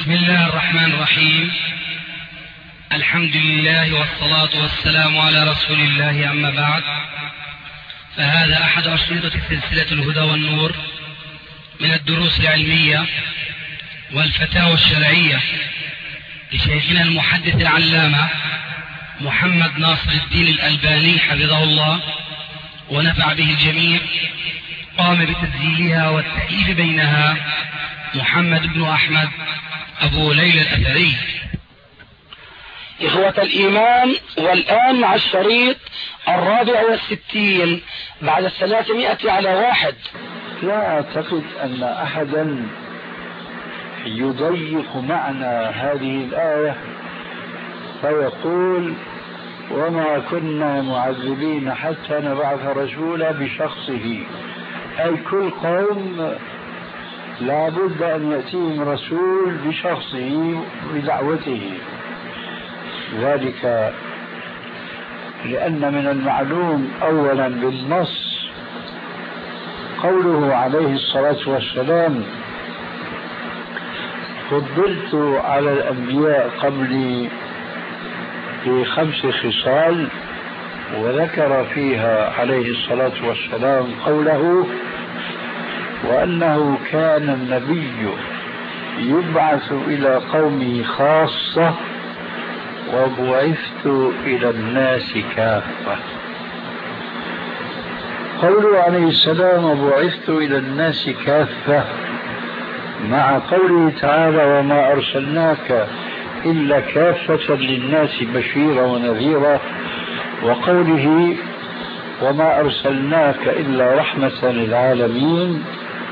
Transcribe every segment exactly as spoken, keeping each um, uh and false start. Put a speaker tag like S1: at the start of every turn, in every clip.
S1: بسم الله الرحمن الرحيم. الحمد لله والصلاة والسلام على رسول الله، أما بعد، فهذا أحد أشرطة سلسلة الهدى والنور من الدروس العلمية والفتاوى الشرعية لشيخنا المحدث العلامة محمد ناصر الدين الألباني حفظه الله ونفع به الجميع. قام بتسجيلها والتأليف بينها محمد بن أحمد أبو ليلى الأثري.
S2: إخوة الإيمان، والآن مع الشريط الرابع والستين بعد الثلاثمائة على واحد.
S3: لا أعتقد أن أحدا يضيق معنى هذه الآية فيقول وما كنا معذبين حتى نبعث رسولا بشخصه، أي كل قوم لا بد أن يأتيهم رسول بشخصه بدعوته. ذلك لأن من المعلوم أولا بالنص قوله عليه الصلاة والسلام فضلت على الأنبياء قبلي في خمس خصال، وذكر فيها عليه الصلاة والسلام قوله وأنه كان النبي يبعث إلى قومه خاصة وبعثت إلى الناس كافة. قوله عليه السلام وبعثت إلى الناس كافة مع قوله تعالى وما أرسلناك إلا كافة للناس بشيرا ونذيرا، وقوله وما أرسلناك إلا رحمة للعالمين،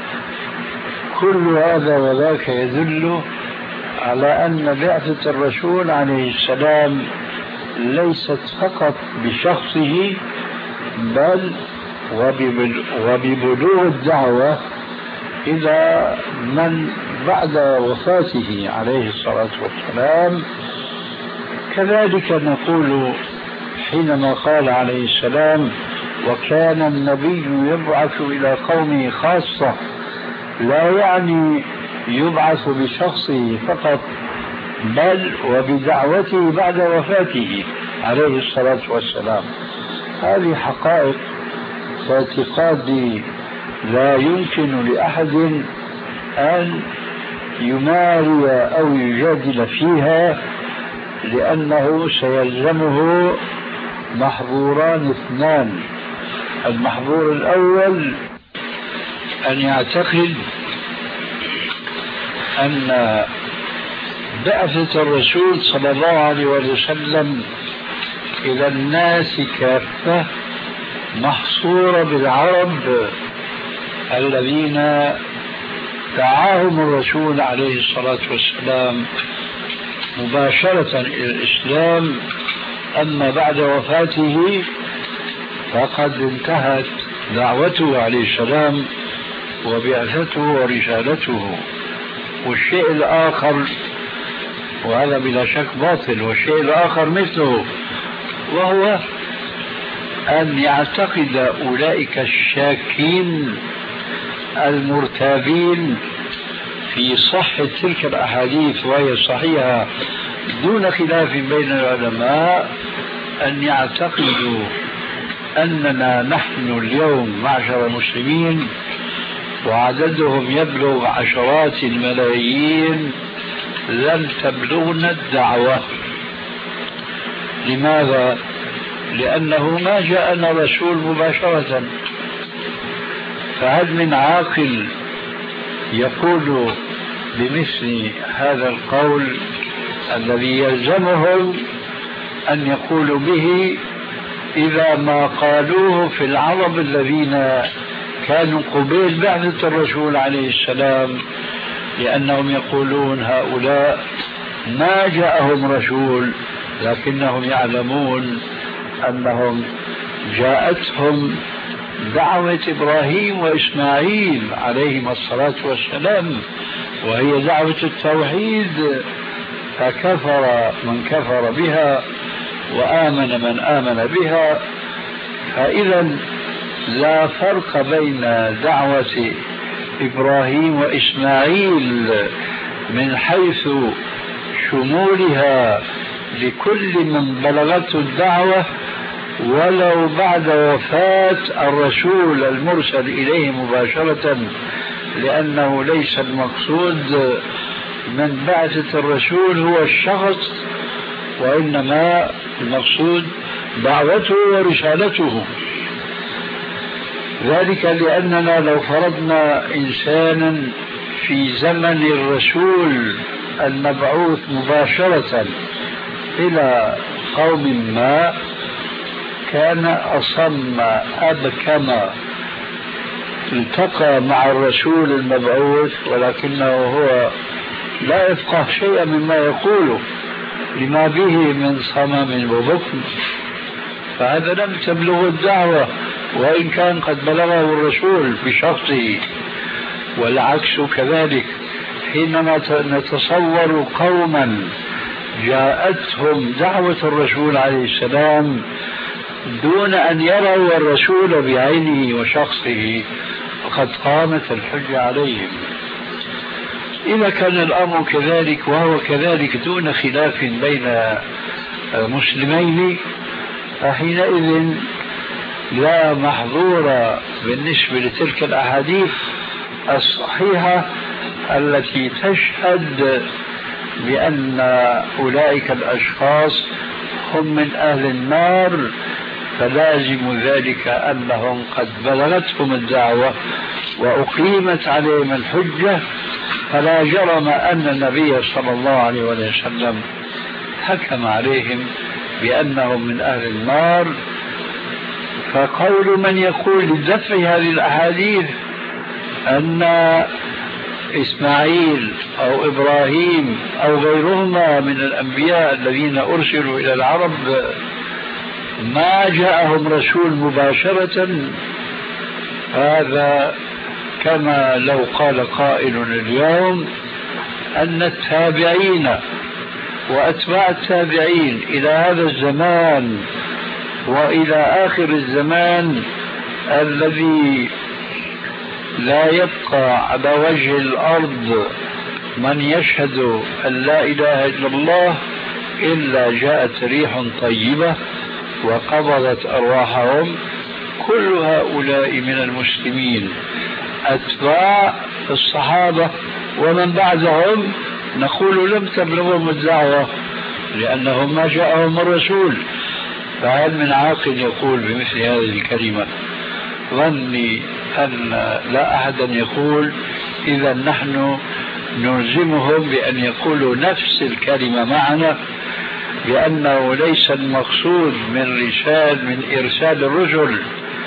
S3: كل هذا وذاك يدل على أن بعثة الرسول عليه السلام ليست فقط بشخصه بل وببلوغ الدعوة إلى من بعد وفاته عليه الصلاة والسلام. كذلك نقول حينما قال عليه السلام وكان النبي يبعث إلى قومه خاصة، لا يعني يبعث بشخصه فقط بل وبدعوته بعد وفاته عليه الصلاة والسلام. هذه حقائق واعتقادي لا يمكن لأحد أن يماري أو يجادل فيها، لأنه سيلزمه محظوران اثنان. المحظور الأول أن يعتقد أن بعثة الرسول صلى الله عليه وسلم إلى الناس كافة محصورة بالعرب الذين دعاهم الرسول عليه الصلاة والسلام مباشرة إلى الإسلام، أما بعد وفاته فقد انتهت دعوته عليه السلام وبعثته ورسالته. والشيء الآخر، وهذا بلا شك باطل، والشيء الآخر مثله، وهو أن يعتقد أولئك الشاكين المرتابين في صحة تلك الأحاديث وهي صحيحة دون خلاف بين العلماء أن يعتقدوا أننا نحن اليوم معشر المسلمين وعددهم يبلغ عشرات الملايين لم تبلغنا الدعوة. لماذا؟ لأنه ما جاءنا رسول مباشرة. فهل من عاقل يقول بمثل هذا القول الذي يلزمهم أن يقولوا به إذا ما قالوه في العرب الذين كانوا قبيل بعثة الرسول عليه السلام، لأنهم يقولون هؤلاء ما جاءهم رسول لكنهم يعلمون أنهم جاءتهم دعوة إبراهيم وإسماعيل عليهما الصلاة والسلام وهي دعوة التوحيد، فكفر من كفر بها وآمن من آمن بها. فإذا لا فرق بين دعوة إبراهيم وإسماعيل من حيث شمولها لكل من بلغته الدعوة ولو بعد وفاة الرسول المرسل إليه مباشرة، لأنه ليس المقصود من بعثة الرسول هو الشخص، وإنما المقصود دعوته ورسالته. ذلك لأننا لو فرضنا إنسانا في زمن الرسول المبعوث مباشرة إلى قوم ما كان أصم أبكم التقى مع الرسول المبعوث ولكنه هو لا يفقه شيئا مما يقوله لما به من صمم وبكم، فهذا لم تبلغ الدعوة وإن كان قد بلغه الرسول بشخصه. والعكس كذلك، حينما نتصور قوما جاءتهم دعوة الرسول عليه السلام دون أن يروا الرسول بعينه وشخصه فقد قامت الحجة عليهم. إذا كان الأمر كذلك وهو كذلك دون خلاف بين مسلمين، فحينئذ لا محظور بالنسبة لتلك الأحاديث الصحيحة التي تشهد بأن أولئك الأشخاص هم من أهل النار، فلازم ذلك أنهم قد بلغتهم الدعوة وأقيمت عليهم الحجة، فلا جرم أن النبي صلى الله عليه وسلم حكم عليهم بأنهم من أهل النار. فقول من يقول لدفع هذه الأحاديث أن إسماعيل أو إبراهيم أو غيرهما من الأنبياء الذين أرسلوا إلى العرب ما جاءهم رسول مباشرة، هذا كما لو قال قائل اليوم أن التابعين وأتباع التابعين إلى هذا الزمان وإلى آخر الزمان الذي لا يبقى على وجه الأرض من يشهد أن لا إله إلا الله إلا جاءت ريح طيبة وقبضت أرواحهم. كل هؤلاء من المسلمين أتباع الصحابة ومن بعدهم نقول لم تبلغهم الدعوة لأنهم ما جاءهم الرسول. فهل من عاقل يقول بمثل هذه الكلمة؟ ظني أن لا أحدا يقول إذا نحن نلزمهم بأن يقولوا نفس الكلمة معنا، لأنه ليس المقصود من رسال من إرسال الرسل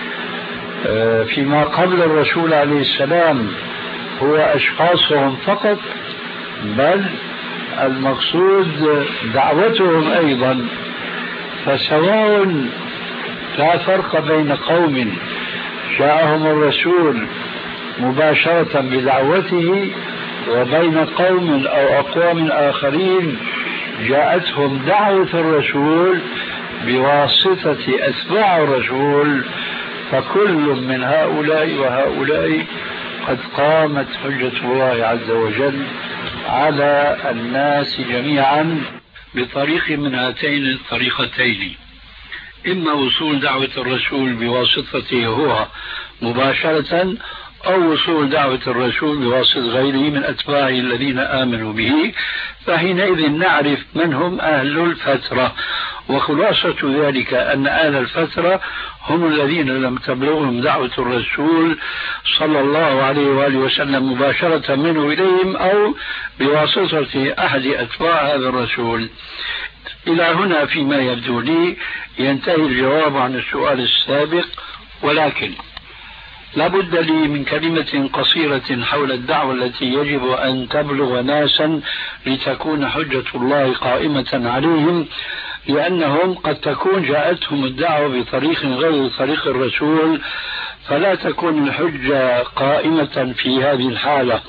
S3: فيما قبل الرسول عليه السلام هو أشخاصهم فقط، بل المقصود دعوتهم أيضا. فسواء لا فرق بين قوم جاءهم الرسول مباشرة بدعوته وبين قوم أو أقوام آخرين جاءتهم دعوة الرسول بواسطة أتباع الرسول، فكل من هؤلاء وهؤلاء قد قامت حجة الله عز وجل على الناس جميعا بطريق من هاتين الطريقتين: إما وصول دعوة الرسول بواسطته هو مباشرة، أو وصول دعوة الرسول بواسطة غيره من أتباعه الذين آمنوا به، فحينئذ نعرف من هم أهل الفترة. وخلاصة ذلك أن أهل الفترة هم الذين لم تبلغهم دعوة الرسول صلى الله عليه وآله وسلم مباشرة منه إليهم أو بواسطة أحد أتباع هذا الرسول. إلى هنا فيما يبدو لي ينتهي الجواب عن السؤال السابق، ولكن لابد لي من كلمة قصيرة حول الدعوة التي يجب أن تبلغ ناسا لتكون حجة الله قائمة عليهم، لأنهم قد تكون جاءتهم الدعوة بطريق غير طريق الرسول، فلا تكون الحجة قائمة في هذه الحالة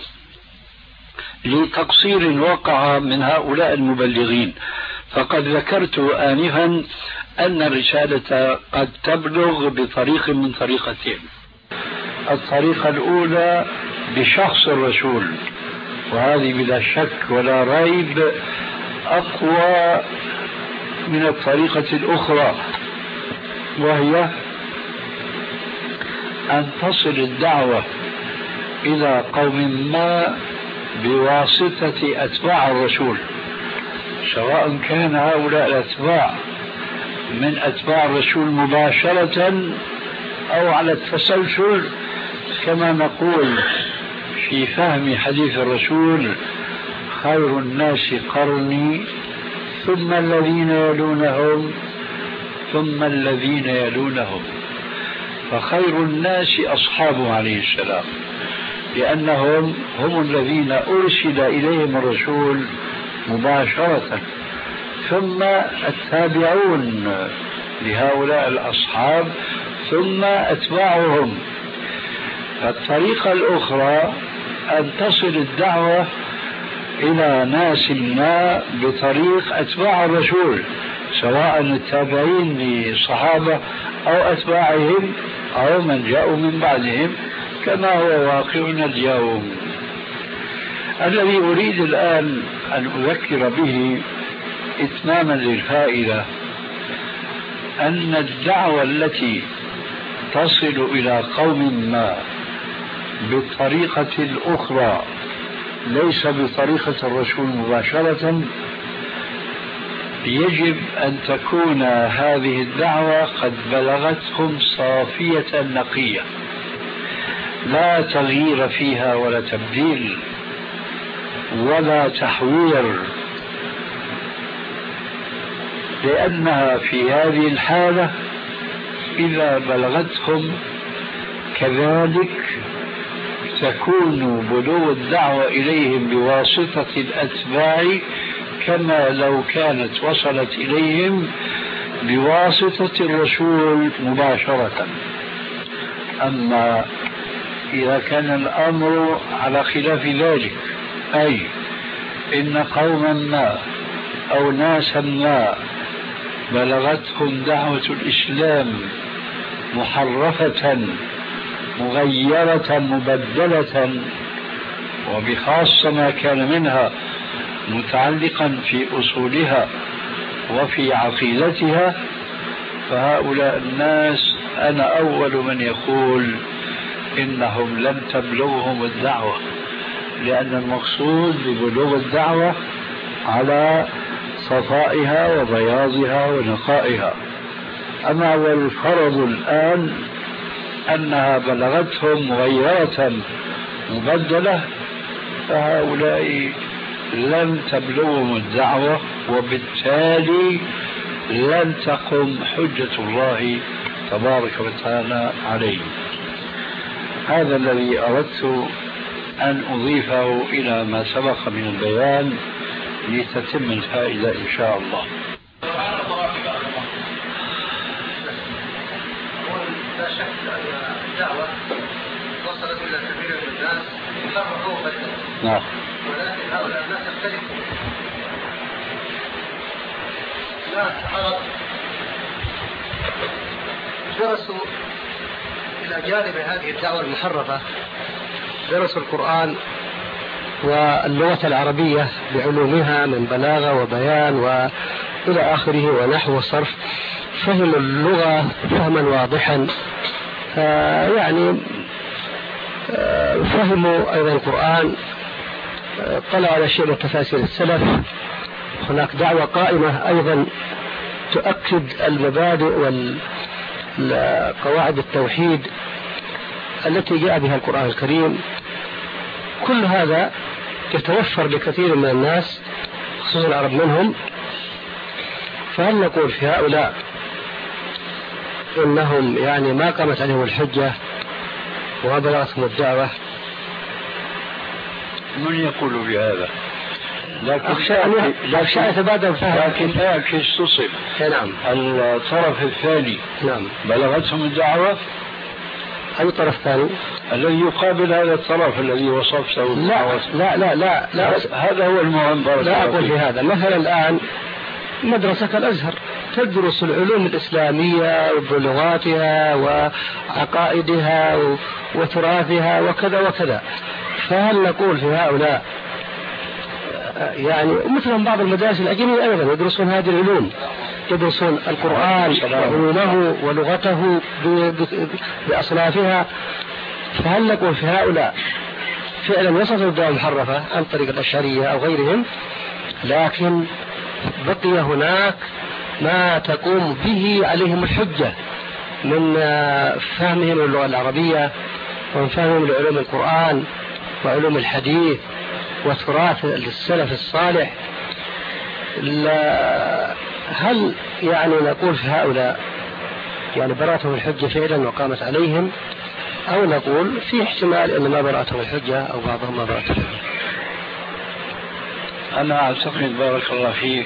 S3: لتقصير وقع من هؤلاء المبلغين. فقد ذكرت آنفا أن الرسالة قد تبلغ بطريق من طريقتين: الطريقة الأولى بشخص الرسول وهذه بلا شك ولا ريب أقوى من الطريقة الأخرى، وهي أن تصل الدعوة إلى قوم ما بواسطة أتباع الرسول، سواء كان هؤلاء الأتباع من أتباع الرسول مباشرة أو على التسلسل، كما نقول في فهم حديث الرسول: خير الناس قرني ثم الذين يلونهم ثم الذين يلونهم. فخير الناس أصحابه عليه السلام، لأنهم هم الذين أرسل إليهم الرسول مباشرة، ثم التابعون لهؤلاء الأصحاب، ثم أتباعهم. الطريقة الأخرى أن تصل الدعوة إلى ناس ما بطريق أتباع الرسول، سواء التابعين للصحابة أو أتباعهم أو من جاءوا من بعدهم، كما هو واقعنا اليوم. الذي أريد الآن أن أذكر به إتماما للفائدة أن الدعوة التي تصل إلى قوم ما بالطريقة الأخرى ليس بطريقة الرسول مباشرة، يجب أن تكون هذه الدعوة قد بلغتهم صافية نقية، لا تغيير فيها ولا تبديل ولا تحوير، لأنها في هذه الحالة إذا بلغتهم كذلك تكون بلوغ الدعوة إليهم بواسطة الأتباع كما لو كانت وصلت إليهم بواسطة الرسول مباشرة. أما إذا كان الأمر على خلاف ذلك، أي إن قوما ما أو ناسا ما بلغتهم دعوة الإسلام محرفة مغيرة مبدلة، وبخاصة ما كان منها متعلقا في أصولها وفي عقيدتها، فهؤلاء الناس أنا أول من يقول إنهم لم تبلغهم الدعوة، لأن المقصود ببلوغ الدعوة على صفائها وبياضها ونقائها. أما والفرض الآن أنها بلغتهم مغيرة مبدلة، فهؤلاء لم تبلغهم الدعوة، وبالتالي لن تقم حجة الله تبارك وتعالى عليهم. هذا الذي أردت أن أضيفه إلى ما سبق من البيان لتتم الفائدة إن شاء الله.
S4: لا شك أن الدعوة وصلت إلى كثير من الناس فرقوا وبدلوا.
S3: نعم.
S4: ولكن هؤلاء الناس يختلفون. ناس عرب درسوا إلى جانب هذه الدعوة المحرفة، درسوا القرآن واللغة العربية بعلومها من بلاغة وبيان وإلى آخره ونحو وصرف، فهموا اللغة فهما واضحا، يعني فهموا أيضا القرآن، طلعوا على شيء من تفاسير السلف. هناك دعوة قائمة أيضا تؤكد المبادئ والقواعد التوحيد التي جاء بها القرآن الكريم. كل هذا يتوفر لكثير من الناس خصوصا العرب منهم، فهل نقول في هؤلاء إنهم يعني ما قامت عليهم الحجة وما بلغتهم الدعوة؟
S3: من يقول بهذا؟
S4: لكن أخشى يتبادر فهم.
S3: لكن يعكس تصب.
S4: نعم.
S3: الطرف الثاني
S4: نعم
S3: بلغتهم الدعوة.
S4: أي طرف ثاني؟
S3: الذي يقابل هذا الطرف الذي وصفته.
S4: لا لا لا لا, لا.
S3: هذا هو المهم.
S4: لا أقول في هذا. مثلا الآن مدرسة الأزهر تدرس العلوم الإسلامية بلغاتها وعقائدها وتراثها وكذا وكذا، فهل نقول في هؤلاء يعني مثل بعض المدارس الأجنبية أيضا يدرسون هذه العلوم، يدرسون القرآن وعلومه ولغته بأصنافها. فهل نقول في هؤلاء فعلا وصلوا الدعوة المحرفة عن طريق الأشعرية أو غيرهم، لكن بقي هناك ما تقوم به عليهم الحجة من فهمهم اللغة العربية ومن فهمهم لعلوم القرآن وعلوم الحديث وتراث السلف الصالح؟ هل يعني نقول في هؤلاء يعني برأتهم الحجة فعلا وقامت عليهم، أو نقول في احتمال أن ما برأتهم الحجة أو بعضهم ما برأتهم الحجة؟
S3: أنا أعتقد بارك الله فيك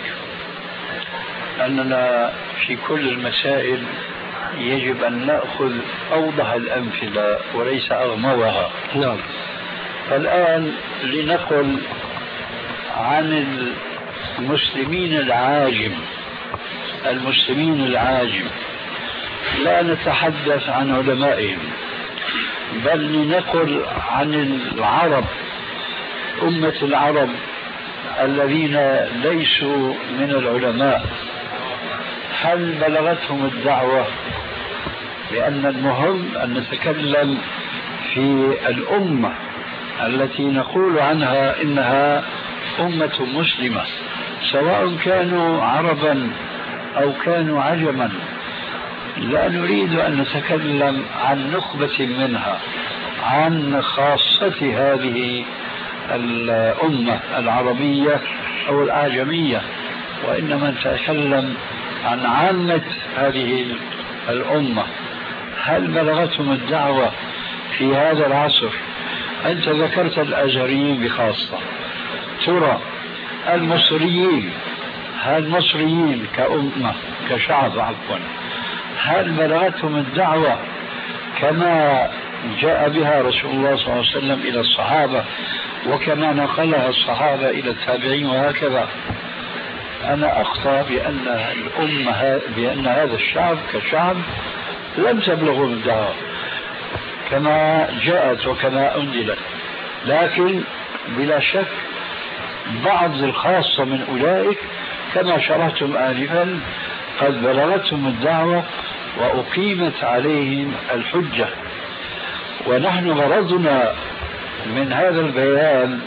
S3: أننا في كل المسائل يجب أن نأخذ أوضح الأمثلة وليس أغمضها.
S4: نعم.
S3: فالآن لنقل عن المسلمين العاجم المسلمين العاجم لا نتحدث عن علمائهم، بل لنقل عن العرب، أمة العرب الذين ليسوا من العلماء. هل بلغتهم الدعوة؟ لأن المهم أن نتكلم في الأمة التي نقول عنها إنها أمة مسلمة، سواء كانوا عربا أو كانوا عجما. لا نريد أن نتكلم عن نخبة منها، عن خاصة هذه الأمة العربية أو الأعجمية، وإنما نتكلم عن عامة هذه الأمة. هل بلغتهم الدعوة في هذا العصر؟ أنت ذكرت الأزهريين بخاصة، ترى المصريين، المصريين كأمة كشعب عفوا، هل بلغتهم الدعوة كما جاء بها رسول الله صلى الله عليه وسلم إلى الصحابة وكما نقلها الصحابة إلى التابعين وهكذا؟ أنا أخطأ بأن الأمة بأن هذا الشعب كشعب لم تبلغهم الدعوة كما جاءت وكما أنزلت، لكن بلا شك بعض الخاصة من أولئك كما شرحتم آنفا قد بلغتهم الدعوة وأقيمت عليهم الحجة. ونحن غرضنا من هذا البيان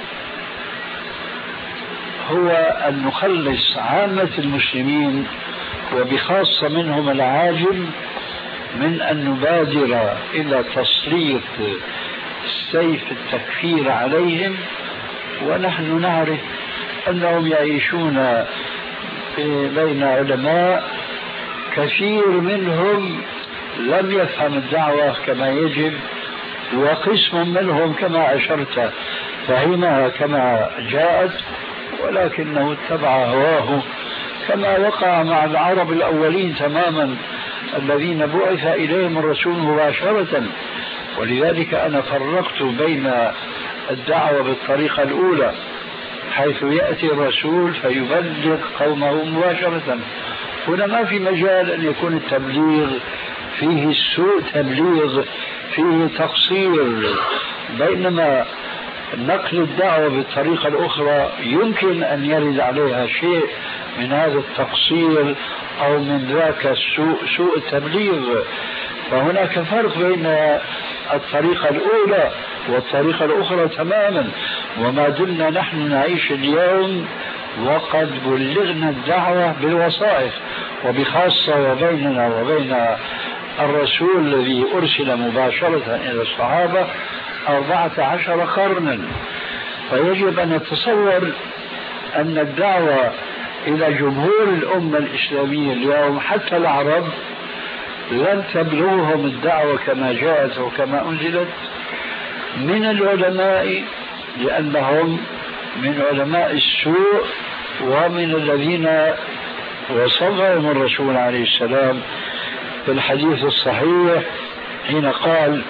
S3: هو أن نخلص عامة المسلمين وبخاصة منهم العاجم من أن نبادر إلى تسليط سيف التكفير عليهم، ونحن نعرف أنهم يعيشون بين علماء كثير منهم لم يفهم الدعوة كما يجب، وقسم منهم كما أشرت فهمها كما جاءت ولكنه اتبع هواه، كما وقع مع العرب الأولين تماما الذين بعث إليهم الرسول مباشرة. ولذلك أنا فرقت بين الدعوة بالطريقة الأولى حيث يأتي الرسول فيبلغ قومه مباشرة. هنا ما في مجال أن يكون التبليغ فيه سوء تبليغ، فيه تقصير، بينما نقل الدعوة بالطريقة الأخرى يمكن أن يرد عليها شيء من هذا التقصير أو من ذاك السوء سوء التبليغ. فهناك فرق بين الطريقة الأولى والطريقة الأخرى تماما. وما دلنا نحن نعيش اليوم وقد بلغنا الدعوة بالوصائف، وبخاصة وبيننا وبين الرسول الذي أرسل مباشرة إلى الصحابة أربعة عشر قرنا. فيجب أن نتصور أن الدعوة إلى جمهور الأمة الإسلامية اليوم حتى العرب لن تبلغهم الدعوة كما جاءت وكما أنزلت من العلماء، لأنهم من علماء السوء ومن الذين وصفهم الرسول عليه السلام في الحديث الصحيح حين قال: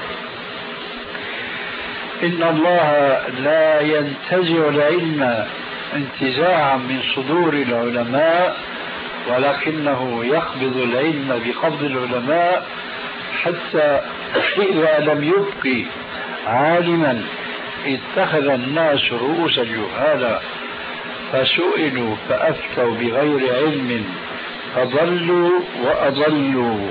S3: إن الله لا ينتزع العلم انتزاعا من صدور العلماء، ولكنه يقبض العلم بقبض العلماء، حتى إذا لم يبق عالما اتخذ الناس رؤوسا جهالا. فسئلوا فأفتوا بغير علم فضلوا وأضلوا.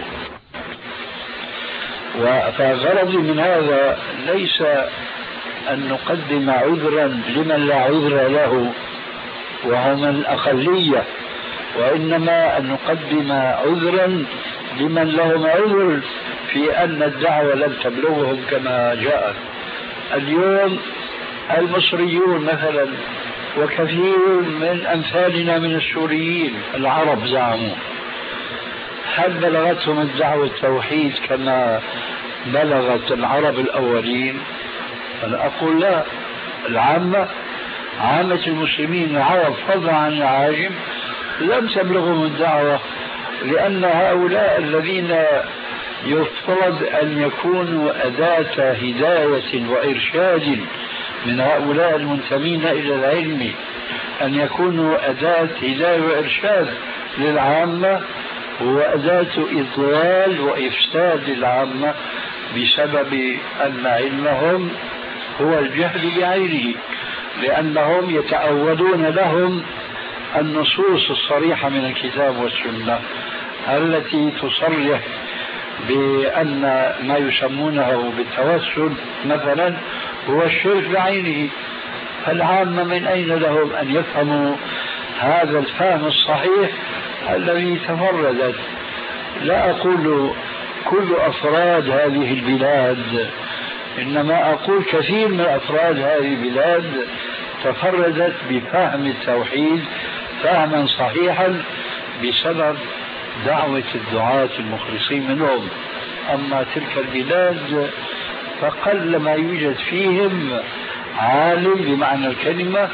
S3: فغرضي من هذا ليس أن نقدم عذرا لمن لا عذر له وهم الأقلية، وإنما أن نقدم عذرا لمن لهم عذر في أن الدعوة لم تبلغهم كما جاءت. اليوم المصريون مثلا وكثير من أمثالنا من السوريين العرب زعموا، هل بلغتهم الدعوة التوحيد كما بلغت العرب الأولين؟ أنا أقول لا. العامة عامة المسلمين العرب فضلا عن العاجم لم تبلغهم الدعوة، لأن هؤلاء الذين يفترض أن يكونوا أداة هداية وإرشاد من هؤلاء المنتمين إلى العلم، أن يكونوا أداة هداية وإرشاد للعامة وأداة إضلال وإفساد للعامة، بسبب أن علمهم هو الجهل بعينه، لأنهم يتأولون لهم النصوص الصريحة من الكتاب والسنة التي تصرح بأن ما يسمونه بالتوسل مثلا هو الشرك بعينه. فالعامة من أين لهم أن يفهموا هذا الفهم الصحيح الذي تفردت؟ لا أقول كل أفراد هذه البلاد، إنما أقول كثير من أفراد هذه البلاد تفردت بفهم التوحيد فهما صحيحا بسبب دعوة الدعاة المخلصين منهم. أما تلك البلاد فقل ما يوجد فيهم عالم بمعنى الكلمة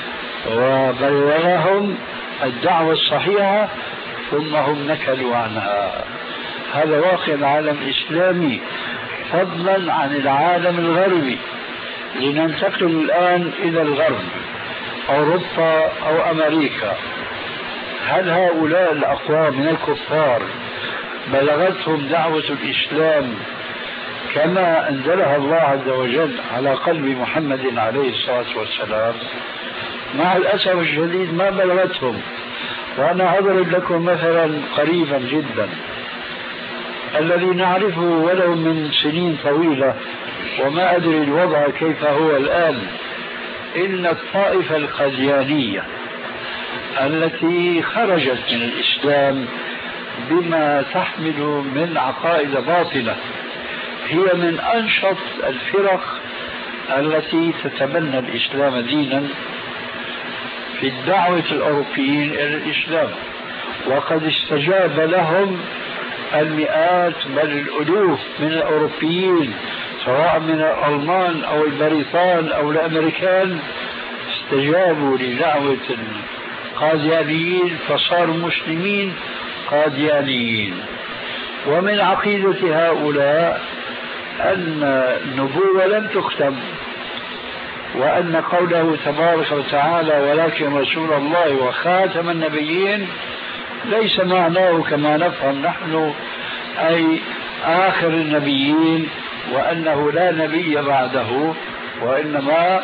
S3: وبلغهم الدعوة الصحيحة ثم هم نكلوا عنها. هذا واقع العالم الإسلامي فضلا عن العالم الغربي. لننتقل الآن إلى الغرب، أوروبا أو أمريكا. هل هؤلاء الأقوام من الكفار بلغتهم دعوة الإسلام كما أنزلها الله عز وجل على قلب محمد عليه الصلاة والسلام؟ مع الأسف الشديد ما بلغتهم. وأنا أضرب لكم مثلا قريبا جدا الذي نعرفه ولو من سنين طويلة، وما أدري الوضع كيف هو الآن. إن الطائفة القاديانية التي خرجت من الإسلام بما تحمل من عقائد باطلة هي من أنشط الفرق التي تتبنى الإسلام دينا في الدعوة الأوروبيين إلى الإسلام، وقد استجاب لهم المئات بل الألوف من الأوروبيين سواء من الألمان أو البريطان أو الأمريكان، استجابوا لدعوة القاديانيين فصاروا مسلمين قاديانيين. ومن عقيدة هؤلاء أن النبوة لم تختم، وأن قوله تبارك وتعالى ولكن رسول الله وخاتم النبيين ليس معناه كما نفهم نحن أي آخر النبيين وأنه لا نبي بعده، وإنما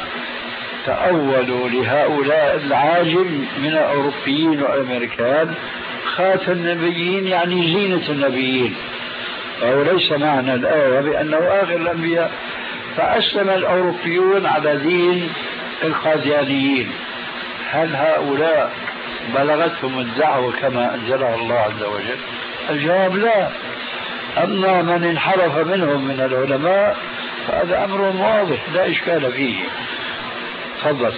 S3: تأولوا لهؤلاء العاجم من الأوروبيين والأمريكان خاتم النبيين يعني زينة النبيين، أو ليس معنى الآية بأنه آخر الأنبياء. فأسلم الأوروبيون على دين القاديانيين. هل هؤلاء بلغتهم الدعوة كما أنزلها الله عز وجل؟ الجواب لا. أما من انحرف منهم من العلماء فهذا أمر واضح لا إشكال فيه. تفضل.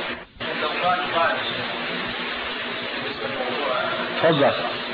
S3: تفضل.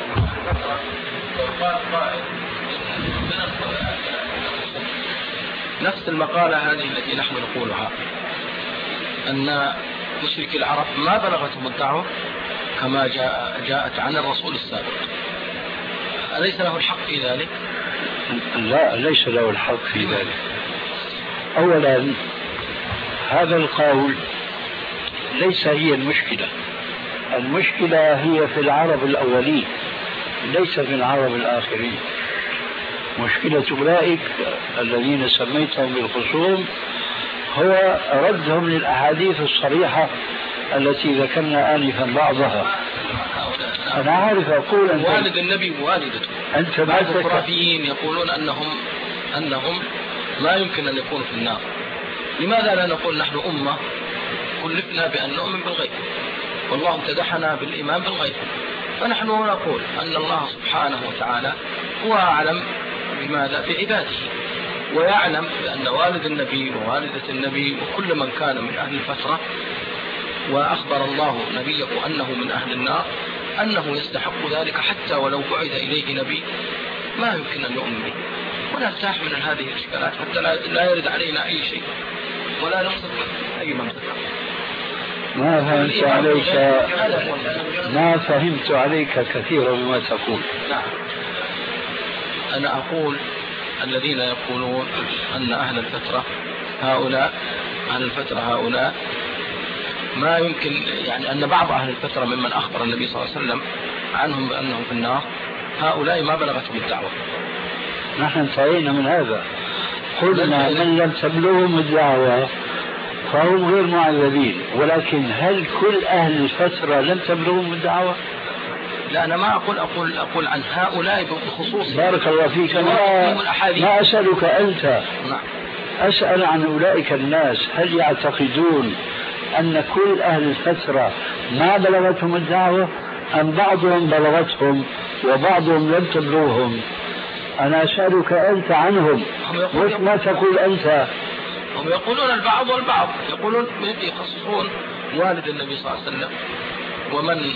S5: نفس المقالة هذه التي نحن نقولها أن مشركي العرب ما بلغتهم الدعوة كما جاء جاءت عن الرسول السابق، أليس له الحق في ذلك؟
S3: لا، ليس له الحق في ذلك. أولا هذا القول ليس هي المشكلة. المشكلة هي في العرب الأولين ليس في العرب الآخرين. مشكلة أولئك الذين سميتهم بالخصوم هو ردهم للأحاديث الصريحة التي ذكرنا آنفا بعضها. أنا عارف أقول أنت
S5: والد النبي ووالدته.
S3: أنت
S5: بعض الخرافيين يقولون أنهم أنهم لا يمكن أن يكونوا في النار. لماذا لا نقول نحن أمة كلفنا بأن نؤمن بالغيب، والله امتدحنا بالإيمان بالغيب، فنحن نقول أن الله سبحانه وتعالى هو أعلم بماذا بعباده، ويعلم بأن والد النبي ووالدة النبي وكل من كان من أهل الفترة، وأخبر الله نبيه أنه من أهل النار، أنه يستحق ذلك حتى ولو بعث إليه نبي ما يمكن أن يؤمن به. ونرتاح من هذه الإشكالات حتى لا يرد علينا أي شيء ولا نمسك أي منطقة.
S3: ما فهمت عليك ما فهمت عليك كثيرا مما تقول.
S5: نعم، أنا أقول الذين يقولون أن أهل الفترة هؤلاء أهل الفترة هؤلاء ما يمكن، يعني أن بعض أهل الفترة ممن أخبر النبي صلى الله عليه وسلم عنهم بأنهم في النار، هؤلاء ما بلغتهم الدعوة.
S3: نحن انتهينا من هذا، قلنا من لم تبلغهم الدعوة فهم غير معذبين، ولكن هل كل أهل الفترة لم تبلغهم الدعوة؟
S5: لا، أنا ما أقول أقول أقول عن هؤلاء بخصوص.
S3: بارك الله فيك. ما, ما أسألك أنت، أسأل عن أولئك الناس، هل يعتقدون أن كل أهل الفترة ما بلغتهم الدعوة أم بعضهم بلغتهم وبعضهم لم تبلغهم؟ أنا أسألك أنت عنهم، مش ما تقول أنت.
S5: هم يقولون البعض والبعض، يقولون يخصصون والد النبي صلى الله عليه وسلم ومن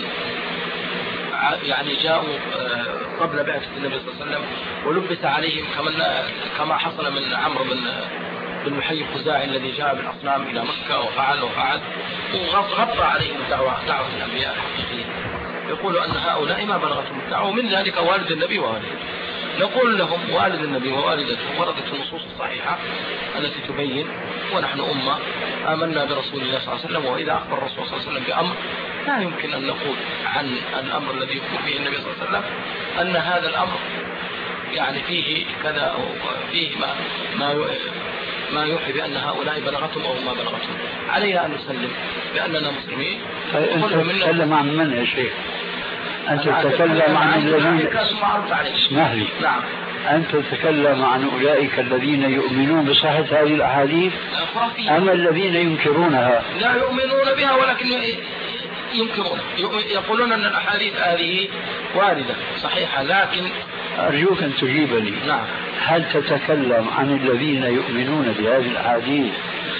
S5: يعني جاءوا قبل بعثة النبي صلى الله عليه وسلم ولبس عليهم كما كما حصل من عمرو بن بن محي الخزاعي الذي جاء بالأصنام إلى مكة وفعل وفعل وغطى عليهم دعوة دعوة الأنبياء الحقيقيين. يقولوا أن هؤلاء ما بلغتهم الدعوة، ومن ذلك والد النبي ووالده. نقول لهم والد النبي ووالدته وردت النصوص الصحيحة التي تبين، ونحن أمة آمنا برسول الله صلى الله عليه وسلم، وإذا أخبر الرسول صلى الله عليه وسلم بأمر لا يمكن أن نقول عن الأمر الذي يخبر به النبي صلى الله عليه وسلم أن هذا الأمر يعني فيه كذا أو فيه ما ما ما يوحي بأن هؤلاء بلغتهم أو ما بلغتهم. علينا أن نسلم بأننا مسلمين.
S3: أنت تتكلم عن من يا شيخ؟ أنت تتكلم عن الذين اسمح لي.
S5: نعم.
S3: أنت تتكلم عن أولئك الذين يؤمنون بصحة هذه الأحاديث أم الذين ينكرونها؟
S5: لا يؤمنون بها ولكن ينكرون، يقولون أن الأحاديث هذه واردة صحيحة لكن.
S3: أرجوك أن تجيب لي.
S5: نعم.
S3: هل تتكلم عن الذين يؤمنون بهذه الأحاديث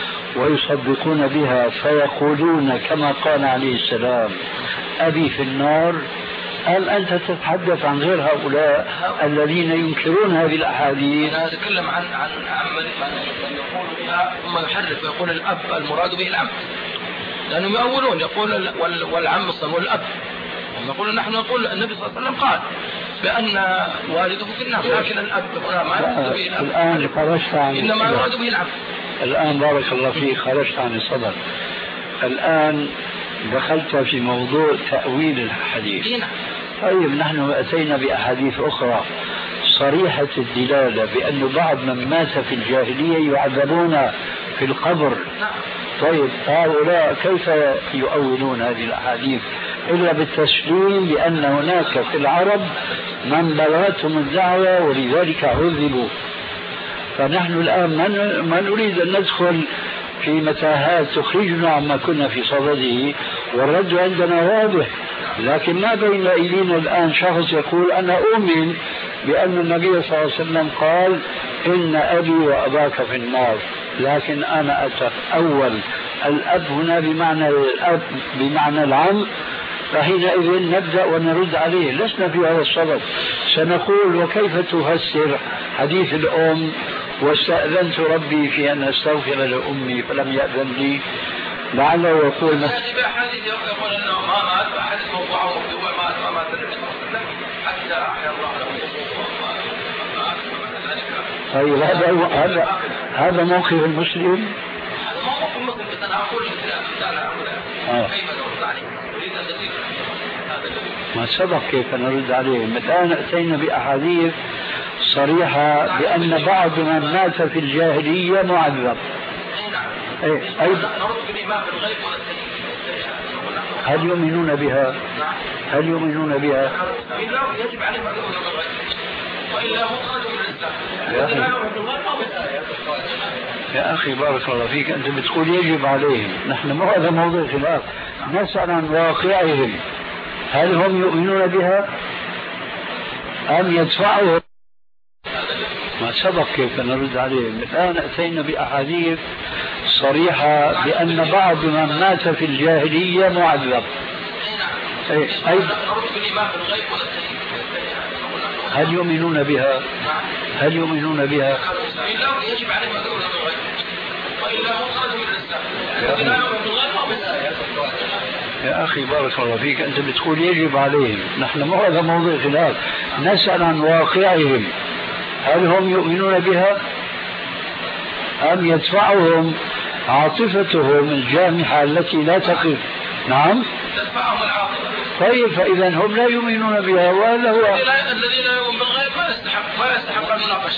S3: ويصدقون بها فيقولون كما قال عليه السلام أبي في النار، أم أنت تتحدث عن غير هؤلاء الذين ينكرون هذه الأحاديث؟
S5: أنا أتكلم عن عن عن من يقول بها ثم يحرف ويقول الأب المراد به العم، لأنهم يؤولون يقول والعم الصم والأب، هم يقولون نحن نقول النبي صلى الله عليه وسلم قال بأن والده في النار، لكن الأب هنا ما يراد به الأب.
S3: الآن خرجت عن
S5: إنما يراد به العم.
S3: الآن بارك الله فيك خرجت عن الصدر. الآن دخلت في موضوع تأويل الحديث. طيب نحن أتينا بأحاديث أخرى صريحة الدلالة بأن بعض من مات في الجاهلية يعذبون في القبر. طيب هؤلاء كيف يؤولون هذه الأحاديث إلا بالتسليم بأن هناك في العرب من بلغتهم الدعوة ولذلك عذبوا؟ فنحن الآن ما نريد أن ندخل في متاهات تخرجنا عما كنا في صدده، والرد عندنا واضح. لكن ما بين أيدينا الآن شخص يقول أنا أؤمن بأن النبي صلى الله عليه وسلم قال إن أبي وأباك في النار، لكن أنا أتأول الأب هنا بمعنى الأب بمعنى العم، فحينئذ نبدأ ونرد عليه. لسنا في هذا الصدد. سنقول وكيف تفسر حديث الأم واستأذنت ربي في أن أستغفر لأمي فلم يأذن لي، لعله يقول
S5: هذه بأحاديث يقول أنه ما مات أحاديث موضوعه ومكتوبة ما مات النبي صلى الله عليه وسلم حتى أحيا الله له.
S3: طيب هذا هذا هذا موقف المسلم.
S5: هذا موقف المسلم، بس أنا أقول مثال هؤلاء كيف نرد عليه؟ أريد أن تزيد هذا
S3: ما سبق كيف نرد عليه. الآن أتينا بأحاديث صريحة بأن بعض من مات في الجاهلية معذب.
S5: نعم.
S3: أي أيضا
S5: نرد بالإيمان بالغيب ونستجيب.
S3: هل يؤمنون بها؟ هل يؤمنون بها؟
S5: يجب عليهم أن يؤمنوا بالغيب وإلا هم خرجوا من الإسلام.
S3: يا أخي بارك الله فيك، أنت بتقول يجب عليهم، نحن ما هذا موضوع خلاف، نسأل عن واقعهم، هل هم يؤمنون بها أم يدفعهم؟ ما سبق كيف نرد عليهم. الآن أتينا بأحاديث صريحة بأن بعض من مات في الجاهلية معذب. أي هل يؤمنون بها؟ هل يؤمنون بها؟
S5: يجب عليهم أن يؤمنوا بالغيب وإلا هم خرجوا من الإسلام.
S3: يا أخي بارك الله فيك، أنت بتقول يجب عليهم، نحن ما هذا موضوع خلاف، نسأل عن واقعهم، هل هم يؤمنون بها أم يدفعهم عاطفتهم الجامحة التي لا تقف؟ نعم
S5: تدفعهم العاطفة.
S3: طيب فإذا هم لا يؤمنون بها، وهذا هو
S5: الذي لا يؤمن بالغيب ما يستحق ما يستحق المناقشة.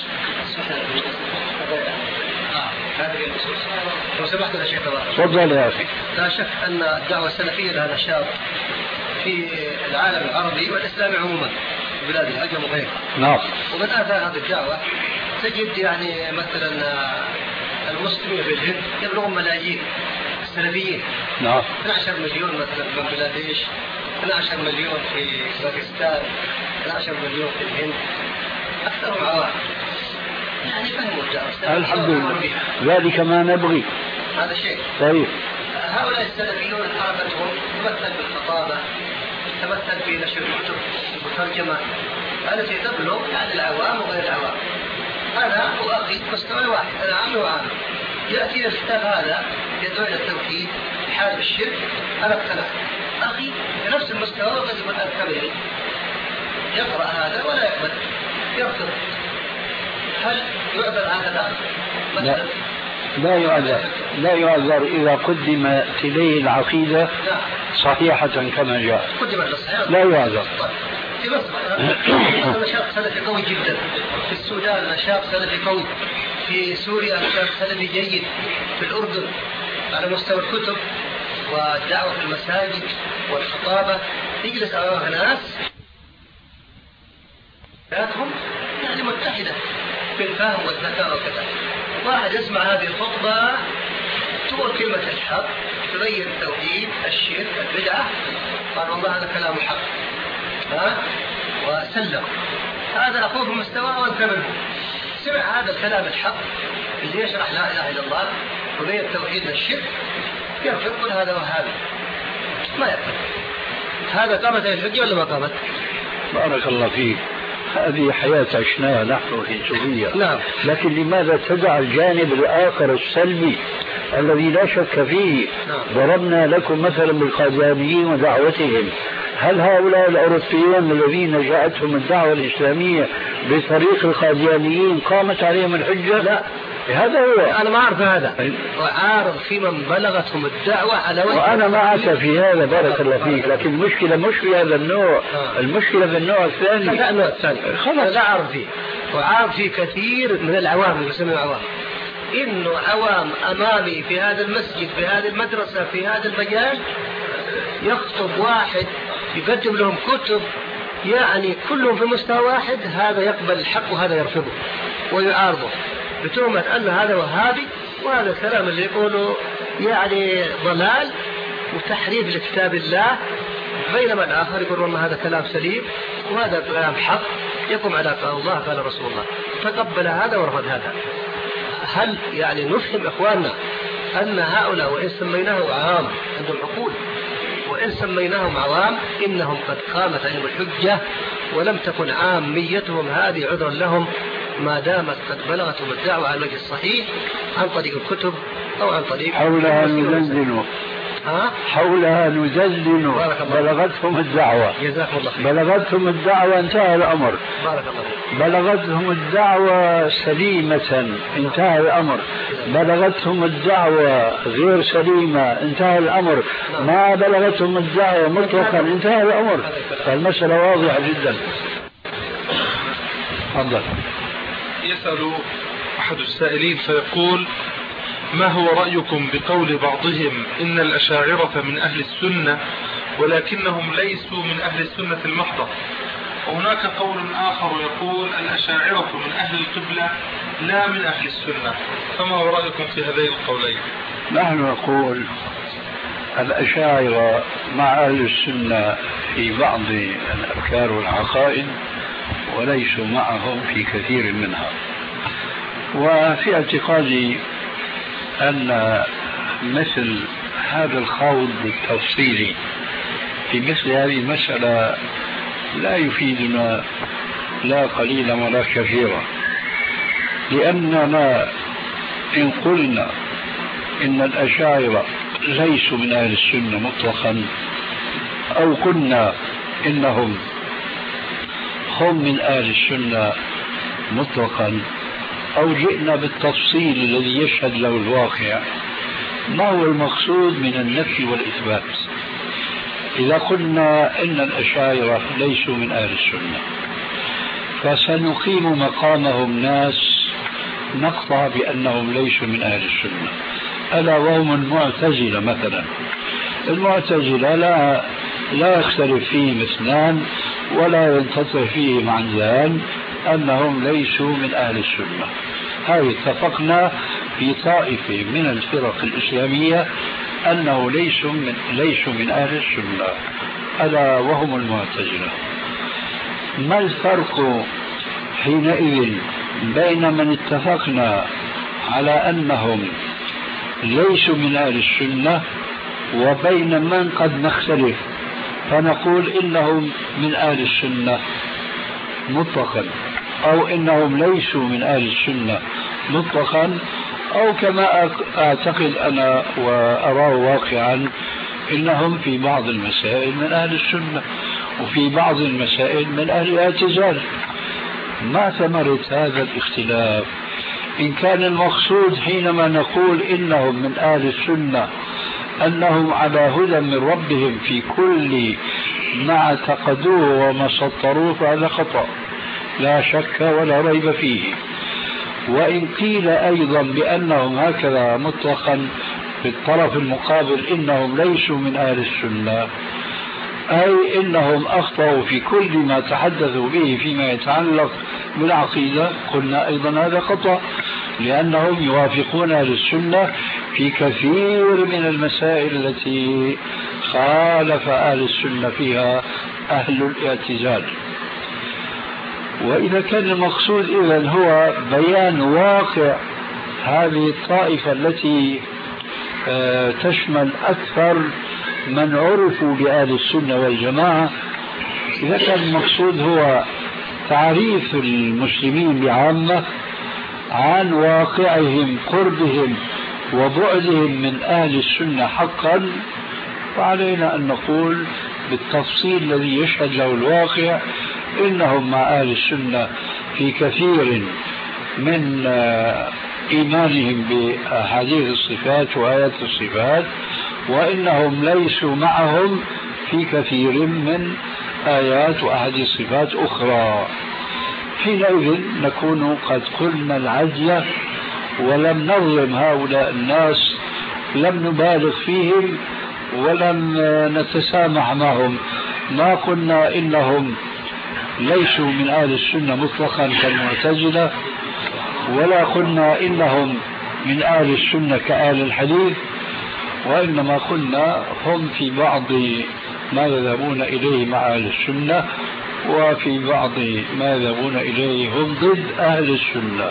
S4: هذه النصوص لو سمحت يا شيخ
S3: تفضل يا أخي.
S4: لا شك أن الدعوة السلفية لها نشاط في العالم العربي والإسلامي عموما في بلاد الهجم وغيرها.
S3: نعم.
S4: ومن آثار هذه الدعوة تجد يعني مثلا المسلمين في الهند يبلغون ملايين السلفيين.
S3: نعم.
S4: اثنا عشر مليون مثلا في بنغلاديش، اثنا عشر مليون في باكستان، اثنا عشر مليون في الهند، أكثرهم عوام. يعني فهموا الدعوة.
S3: الحمد لله، ذلك ما نبغي.
S4: هذا شيء.
S3: طيب.
S4: هؤلاء السلفيون حركتهم تمثل بالخطابة، تمثل في نشر الكتب والترجمة التي تبلغ يعني العوام وغير العوام. أنا وأخي مستوى واحد، أنا عامل وعامل. يأتي الكتاب هذا يدعو إلى التوحيد حال الشرك، أنا اقتنعت. أخي في نفس المستوى وقد يكون أكبر، يقرأ هذا ولا يقبل، يرفض. هل يعذر هذا؟
S3: لا لا يعذر، لا يعذر إذا قدم إليه العقيدة صحيحة كما جاء، لا يعذر.
S4: في مصر نشاط سلفي قوي جدا، في السودان نشاط سلفي قوي، في سوريا نشاط سلفي جيد، في الأردن على مستوى الكتب والدعوة في المساجد والخطابة يجلس أمام ناس هم يعني متحدة في الفهم والذكاء وكذا. واحد يسمع هذه الخطبة تقول كلمة الحق، تبين التوحيد، الشرك، البدعة، قال والله هذا كلام حق، ها وسلم. هذا أخوه في مستوى وأنت منه. سمع هذا الكلام الحق اللي يشرح لا إله إلا الله وبين التوحيد والشرك، يرفض يقول هذا وهذا، ما يقبل. هذا قامت الحجة ولا ما قامت؟
S3: بارك الله فيك. هذه حياة عشناها نحن في سوريا.
S4: نعم.
S3: لكن لماذا تدع الجانب الآخر السلبي الذي لا شك فيه؟
S4: نعم.
S3: ضربنا لكم مثلا بالقاديانيين ودعوتهم. هل هؤلاء الأوروبيون الذين جاءتهم الدعوة الإسلامية بطريق القاديانيين قامت عليهم الحجة؟
S4: لا.
S3: هذا هو.
S4: أنا ما أعرف هذا، وعارض في من بلغتهم الدعوة على وجه.
S3: وأنا معك في هذا بارك الله فيك، لكن المشكلة مش في هذا النوع، المشكلة في النوع الثاني.
S4: لا النوع الثاني خلاص لا أعرف فيه، وعارض في كثير من العوام اللي يسمى عوام، إنه عوام أمامي في هذا المسجد في هذه المدرسة في هذا المجال يخطب واحد يقدم لهم كتب يعني كلهم في مستوى واحد، هذا يقبل الحق وهذا يرفضه ويعارضه بتهمة أن هذا وهابي، وهذا الكلام اللي يقولوا يعني ضلال وتحريف لكتاب الله، بينما الآخر يقول والله هذا كلام سليم وهذا كلام حق يقوم على قال الله قال رسول الله، تقبل هذا ورفض هذا. هل يعني نفهم إخواننا أن هؤلاء وإن سميناه عام عندهم عقول وإن سميناهم عوام إنهم قد قامت عليهم الحجة ولم تكن عاميتهم هذه عذرا لهم ما دامت قد بلغتهم الدعوة على الوجه الصحيح عن طريق الكتب أو عن طريق
S3: حولها نزلزل
S4: ها؟
S3: حولها نزلزل بلغتهم الدعوة.
S4: جزاكم الله خير.
S3: بلغتهم الدعوة انتهى الأمر.
S4: بارك الله فيك.
S3: بلغتهم الدعوة سليمة انتهى الأمر. بلغتهم الدعوة غير سليمة انتهى الأمر. ما بلغتهم الدعوة مطلقا انتهى الأمر. فالمسألة واضحة جدا. تفضل.
S6: يسأل أحد السائلين فيقول: ما هو رأيكم بقول بعضهم إن الأشاعرة من أهل السنة ولكنهم ليسوا من أهل السنة المحضة. وهناك قول آخر يقول الأشاعرة من أهل القبلة لا من أهل السنة، فما هو رأيكم في هذين القولين؟
S3: نحن نقول الأشاعرة مع أهل السنة في بعض الأفكار والعقائد وليسوا معهم في كثير منها. وفي اعتقادي أن مثل هذا الخوض التفصيلي في مثل هذه المسألة لا يفيدنا لا قليلا ولا كثيرا، لأننا إن قلنا إن الأشاعرة ليسوا من أهل السنة مطلقا، أو قلنا إنهم هم من أهل السنة مطلقا، أو جئنا بالتفصيل الذي يشهد له الواقع، ما هو المقصود من النفي والإثبات؟ إذا قلنا إن الأشاعرة ليسوا من أهل السنة فسنقيم مقامهم ناس نقطع بأنهم ليسوا من أهل السنة، ألا وهم المعتزلة مثلا. المعتزلة لا لا يختلف فيهم اثنان ولا ينتظر فيهم عن ذلك أنهم ليسوا من أهل السنة. هذه اتفقنا في طائفة من الفرق الإسلامية أنه ليسوا من, ليسوا من أهل السنة، ألا وهم المعتزلة. ما الفرق حينئذ بين من اتفقنا على أنهم ليسوا من أهل السنة وبين من قد نختلف فنقول إنهم من أهل السنة مطلقا، أو إنهم ليسوا من أهل السنة مطلقا، أو كما أعتقد أنا وأراه واقعا إنهم في بعض المسائل من أهل السنة وفي بعض المسائل من أهل الاعتزال؟ ما ثمرة هذا الاختلاف؟ إن كان المقصود حينما نقول إنهم من أهل السنة أنهم على هدى من ربهم في كل ما اعتقدوه وما سطروه، فهذا خطأ لا شك ولا ريب فيه. وإن قيل أيضا بأنهم هكذا مطلقا في الطرف المقابل إنهم ليسوا من أهل السنة، أي إنهم أخطأوا في كل ما تحدثوا به فيما يتعلق بالعقيدة، قلنا أيضا هذا خطأ، لأنهم يوافقون أهل السنة في كثير من المسائل التي خالف أهل السنة فيها أهل الاعتزال. وإذا كان المقصود إذن هو بيان واقع هذه الطائفة التي تشمل أكثر من عرفوا بأهل السنة والجماعة، إذا كان المقصود هو تعريف المسلمين بعامة عن واقعهم قربهم وبعدهم من أهل السنة حقا، فعلينا أن نقول بالتفصيل الذي يشهد له الواقع إنهم مع أهل السنة في كثير من إيمانهم بأحاديث الصفات وآيات الصفات، وإنهم ليسوا معهم في كثير من آيات وأحاديث الصفات أخرى. حينئذ نكون قد قلنا العدل ولم نظلم هؤلاء الناس، لم نبالغ فيهم ولم نتسامح معهم. ما قلنا إنهم ليسوا من أهل السنة مطلقا كالمعتزلة، ولا قلنا إنهم من أهل السنة كأهل الحديث، وإنما قلنا هم في بعض ما يذهبون إليه مع أهل السنة، وفي بعض ما يذهبون إليه هم ضد أهل السنة.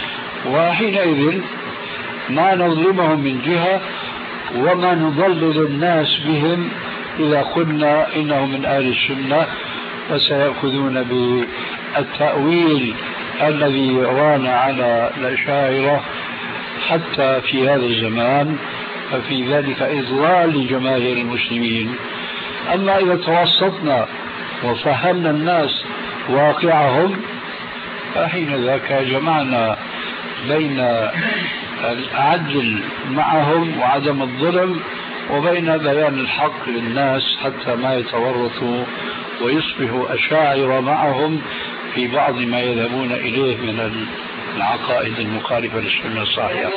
S3: وحينئذ ما نظلمهم من جهة وما نضلل الناس بهم إذا قلنا إنهم من أهل السنة، فسيأخذون بالتأويل الذي رانا على الأشاعرة حتى في هذا الزمان، ففي ذلك إضلال لجماهير المسلمين. أما إذا توسطنا وفهمنا الناس واقعهم فحين ذاك جمعنا بين العدل معهم وعدم الظلم وبين بيان الحق للناس حتى ما يتورطوا ويصبحوا أشاعرة معهم في بعض ما يذهبون إليه من العقائد المخالفة للسنة الصحيحة.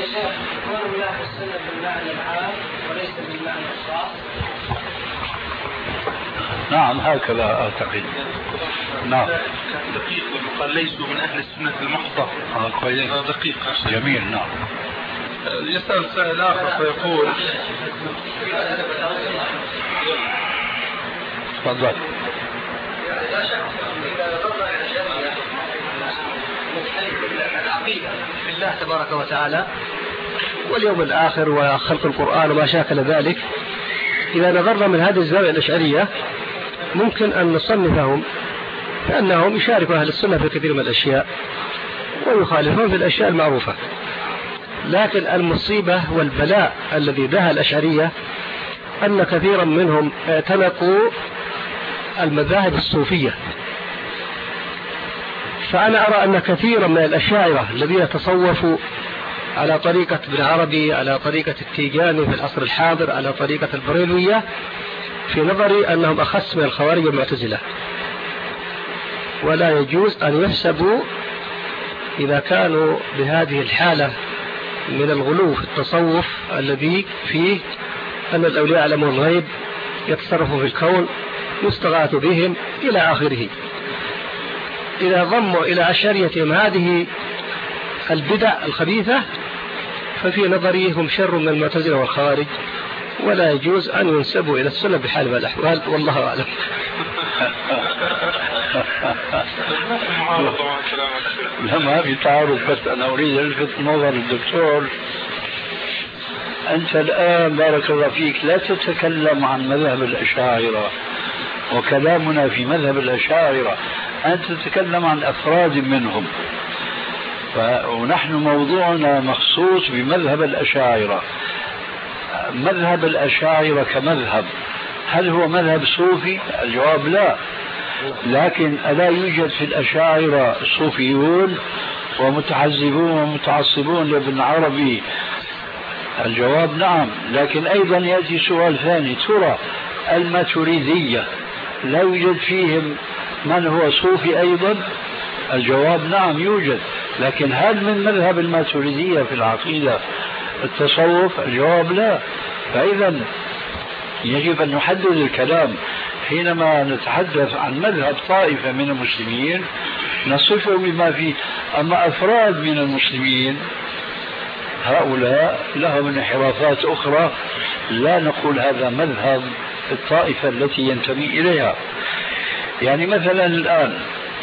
S3: نعم هكذا أعتقد. نعم
S6: دقيق لما قال ليسوا من أهل السنة المحضة.
S3: آه كويس.
S6: دقيق.
S3: جميل. نعم.
S6: يسأل سائل آخر فيقول
S3: تفضل.
S4: بالله تبارك وتعالى واليوم الآخر وخلق القرآن وما شاكل ذلك، إذا نظرنا من هذه الزاوية الأشعرية ممكن أن نصنفهم بأنهم يشاركوا أهل السنة في كثير من الأشياء ويخالفون في الأشياء المعروفة. لكن المصيبة والبلاء الذي دها الأشعرية أن كثيرا منهم اعتنقوا المذاهب الصوفية. فأنا أرى أن كثيرا من الأشاعرة الذين تصوفوا على طريقة ابن عربي، على طريقة التيجاني في العصر الحاضر، على طريقة البريلوية، في نظري أنهم أخص من الخوارج والمعتزلة، ولا يجوز أن يحسبوا إذا كانوا بهذه الحالة من الغلو في التصوف الذي فيه أن الأولياء يعلمون الغيب، يتصرفوا في الكون، يستغاث بهم إلى آخره. إذا ضموا إلى أشعريتهم هذه البدع الخبيثة ففي نظري هم شر من المعتزلة والخوارج، ولا يجوز أن ينسبوا إلى السنة بحال من الأحوال، والله أعلم.
S3: لا ما في تعارض، بس أنا أريد ألفت نظر الدكتور. أنت الآن بارك الله فيك لا تتكلم عن مذهب الأشاعرة وكلامنا في مذهب الأشاعرة، أنت تتكلم عن أفراد منهم، ونحن موضوعنا مخصوص بمذهب الأشاعرة. مذهب الأشاعرة كمذهب هل هو مذهب صوفي؟ الجواب لا. لكن ألا يوجد في الأشاعرة صوفيون ومتحزبون ومتعصبون لابن عربي؟ الجواب نعم. لكن أيضا يأتي سؤال ثاني، ترى الماتريدية لا يوجد فيهم من هو صوفي أيضا؟ الجواب نعم يوجد. لكن هل من مذهب الماتريدية في العقيدة التصوف؟ الجواب لا. فإذا يجب أن نحدد الكلام. حينما نتحدث عن مذهب طائفة من المسلمين نصفه بما فيه. أما أفراد من المسلمين هؤلاء لهم انحرافات أخرى، لا نقول هذا مذهب الطائفة التي ينتمي إليها. يعني مثلا الآن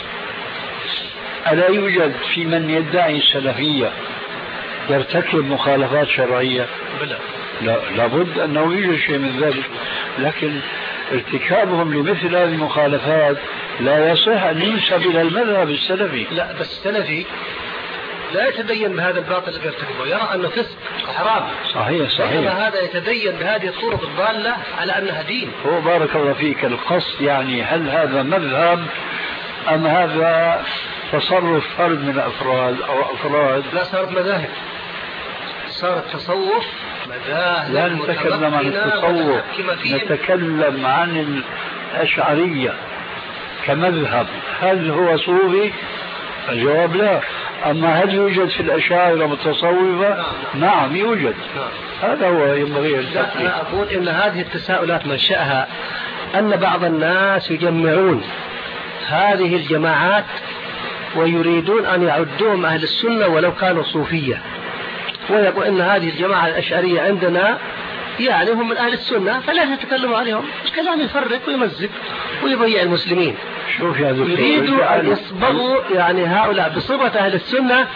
S3: ألا يوجد في من يدعي السلفية يرتكب مخالفات شرعية؟
S4: بلى.
S3: لا، لابد أنه يوجد شيء من ذلك، لكن ارتكابهم لمثل هذه المخالفات لا يصح أن ينسب إلى المذهب السلفي.
S4: لا، بس السلفي لا يتدين بهذا الباطل الذي يرتكبه، يرى أنه فسق وحرام.
S3: صحيح صحيح.
S4: هذا يتدين بهذه الطرق الضالة على أنها دين.
S3: هو بارك الله فيك القصد، يعني هل هذا مذهب أم هذا تصرف فرد من الأفراد أو أفراد؟
S4: لا، صارت مذاهب، صار التصوف مذاهب.
S3: لا نتكلم عن التصوف، نتكلم عن الأشعرية كمذهب. هل هو صوفي؟ الجواب لا. أما هل يوجد في الأشاعرة متصوفة؟ نعم يوجد. هذا هو ينبغي التفكير.
S4: أنا أقول إن هذه التساؤلات منشأها أن بعض الناس يجمعون هذه الجماعات ويريدون أن يعدوهم أهل السنة ولو كانوا صوفية، ويقول إن هذه الجماعة الأشعرية عندنا يعني هم من أهل السنة فلا تتكلموا عليهم. الكلام يفرق ويمزق ويضيع المسلمين.
S3: شوف يا دكتور،
S4: يريدوا أن يصبغوا يعني هؤلاء بصفة أهل السنة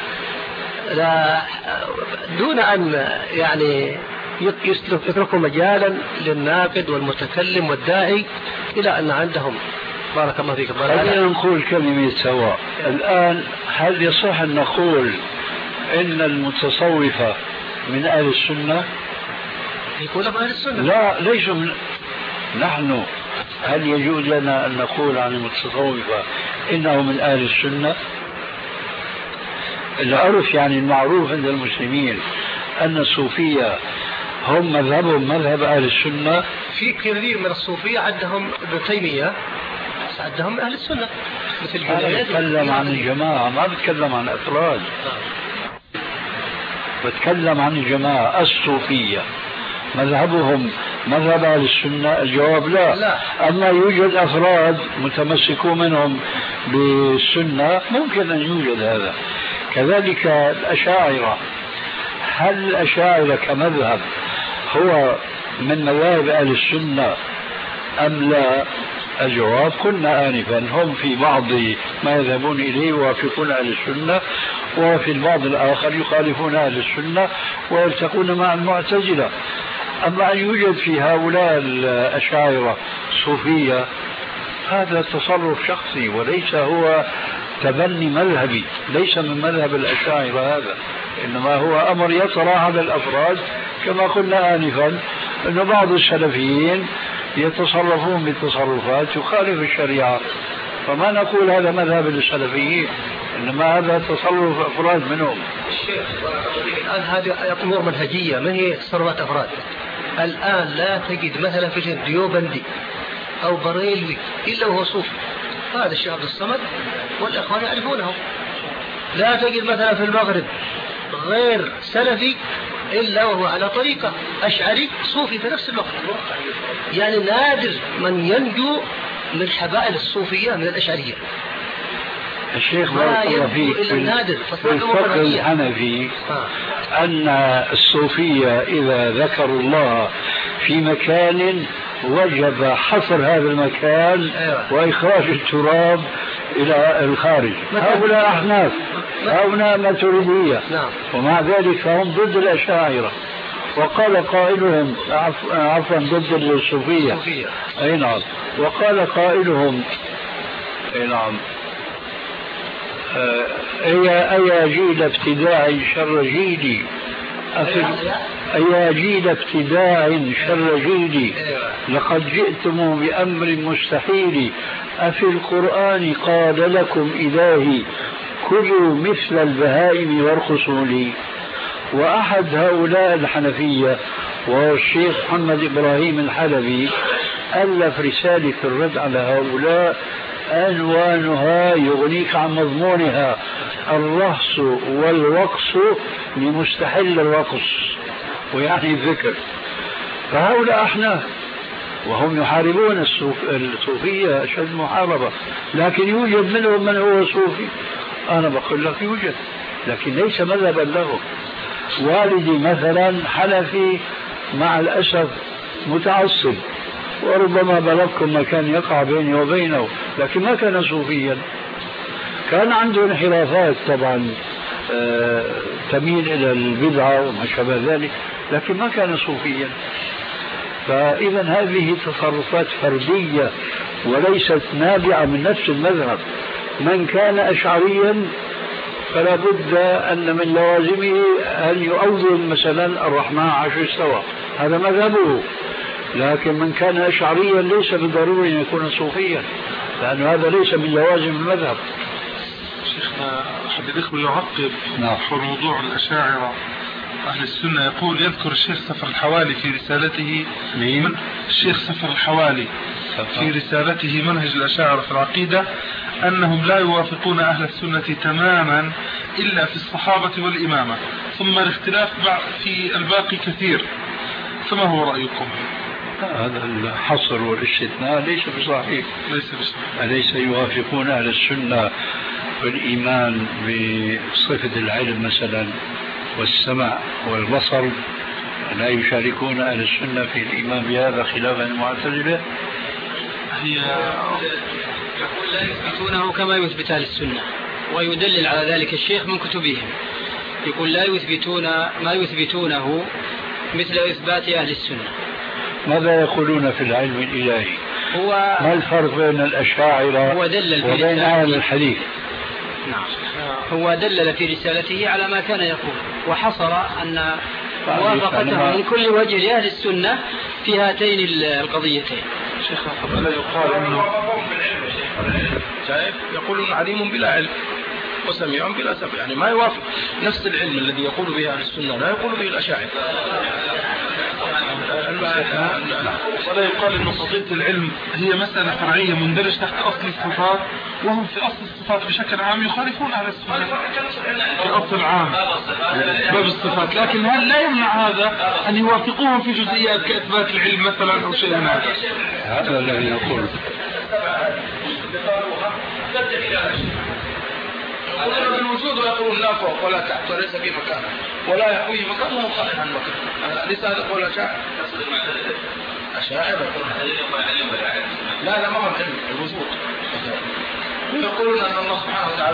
S4: دون أن يعني يتركوا مجالا للناقد والمتكلم والداعي إلى أن عندهم بارك الله فيك.
S3: خلينا نقول كلمة سواء الآن. هل يصح أن نقول إن المتصوفة من أهل السنة؟
S4: يقول أهل السنة.
S3: لا، ليسوا من... نحن هل يجوز لنا أن نقول عن المتصوفة إنه من أهل السنة؟ العرف يعني المعروف عند المسلمين أن الصوفية هم مذهبهم مذهب أهل السنة.
S4: في كثير من الصوفية عندهم ابن تيمية عندهم أهل السنة مثل
S3: أنا بتكلم عن الجماعة، ما بتكلم عن أفراد. بتكلم عن الجماعة الصوفية مذهبهم مذهب أهل السنة؟ الجواب لا.
S5: لا.
S3: أما يوجد أفراد متمسكون منهم بالسنة ممكن أن يوجد هذا. كذلك الأشاعرة، هل الأشاعرة كمذهب هو من مذاهب أهل السنة أم لا؟ الجواب قلنا آنفا هم في بعض ما يذهبون إليه يوافقون أهل السنة، وفي البعض الآخر يخالفون أهل السنة ويلتقون مع المعتزلة. أما أن يوجد في هؤلاء الأشاعرة صوفية هذا تصرف شخصي وليس هو تبني مذهبي، ليس من مذهب الأشاعرة هذا، إنما هو أمر يطرأ على الأفراد كما قلنا آنفا أن بعض السلفيين يتصرفون بتصرفات تخالف الشريعة، فما نقول هذا مذهب السلفيين، إنما هذا تصرف أفراد منهم.
S4: الشيخ الآن هذه أمور منهجية ما هي تصرفات أفراد. الآن لا تجد مثلا في ديوبندي أو بريلوي إلا وهو صوفي، هذا الشيخ عبد الصمد والإخوان يعرفونه. لا تجد مثلا في المغرب غير سلفي إلا وهو على طريقة أشعري صوفي في نفس الوقت. يعني نادر من ينجو من حبائل الصوفية من الأشعرية.
S3: الشيخ بارك الله فيك في الفقه الحنفي أن الصوفية إذا ذكروا الله في مكان وجب حصر هذا المكان وإخراج التراب إلى الخارج. هؤلاء أحناف، هؤلاء ماتريدية، ومع ذلك فهم ضد الأشاعرة. وقال قائلهم عفوا ضد الصوفية، أي نعم، وقال قائلهم أي نعم أيا جيل ابتداع شر جيلي أيا جيل ابتداع شر جيلي لقد جئتم بأمر مستحيل أفي القرآن قال لكم إلهي كلوا مثل البهائم وارخصوا لي. وأحد هؤلاء الحنفية وهو الشيخ محمد إبراهيم الحلبي ألف رسالة في الرد على هؤلاء عنوانها يغنيك عن مضمونها: الرقص والوقص لمستحل الرقص، ويعني الذكر. فهؤلاء أحناف وهم يحاربون الصوفية أشد محاربة، لكن يوجد منهم من هو صوفي. أنا بقول لك يوجد، لكن ليس مذهبا له. والدي مثلا حنفي مع الأسف متعصب، وربما بلغكم ما كان يقع بيني وبينه، لكن ما كان صوفيا. كان عنده انحرافات طبعا آه تميل إلى البدعة وما شابه ذلك، لكن ما كان صوفيا. فإذا هذه تصرفات فردية وليست نابعة من نفس المذهب. من كان أشعريا فلا بد أن من لوازمه أن يؤول مثلا الرحمن عرش استوى، هذا مذهبه. لكن من كان أشعريا ليس بالضروري أن يكون صوفيا، لأن هذا ليس من لوازم المذهب.
S6: شيخنا أحد الإخوة يعقب حول موضوع الأشاعرة أهل السنة، يقول يذكر الشيخ سفر الحوالي في رسالته من الشيخ سفر الحوالي في رسالته منهج الأشاعرة في العقيدة أنهم لا يوافقون أهل السنة تماما إلا في الصحابة والإمامة، ثم الاختلاف في الباقي كثير، فما هو رأيكم؟
S3: هذا الحصر والاستثناء ليس بصحيح.
S6: ليس بصحيح.
S3: أليس يوافقون أهل السنة بالإيمان بصفة العلم مثلا والسمع والبصر، لا يشاركون أهل السنة في الإيمان بهذا خلافا المعتزلة؟
S5: هي يقول لا يثبتونه كما يثبت أهل السنة، ويدلل على ذلك الشيخ من كتبهم. يقول لا يثبتون ما يثبتونه مثل إثبات أهل السنة.
S3: ماذا يقولون في العلم الإلهي؟
S5: هو
S3: ما الفرق بين الأشاعرة وبين أهل الحديث؟
S5: نعم، هو دلل في رسالته على ما كان يقول، وحصر أن موافقته من كل وجه لأهل السنة في هاتين القضيتين.
S6: شيخ لا يقال أنه
S5: شايف يقول عليم بلا علم وسميع بلا سمع، يعني ما يوافق نفس العلم الذي يقول به أهل السنة لا يقول به الأشاعرة.
S6: ولا يقال أن قضية العلم هي مسألة فرعية مندرج تحت أصل الصفات، وهم في أصل الصفات بشكل عام يخالفون أهل الصفات في أصل عام باب الصفات، لكن هل لا يمنع هذا أن يوافقوهم في جزئيات كإثبات العلم مثلا أو شيء هذا؟
S3: هذا الذي يقول
S5: يقولون بالوجود ويقولون لا فوق ولا تحت وليس في مكان ولا يحوي مكان وهو خارج عن مكان. ليس هذا قول أشاعرة؟ أشاعرة لا لا ما هو العلم الوجود. يقولون أن الله سبحانه وتعالى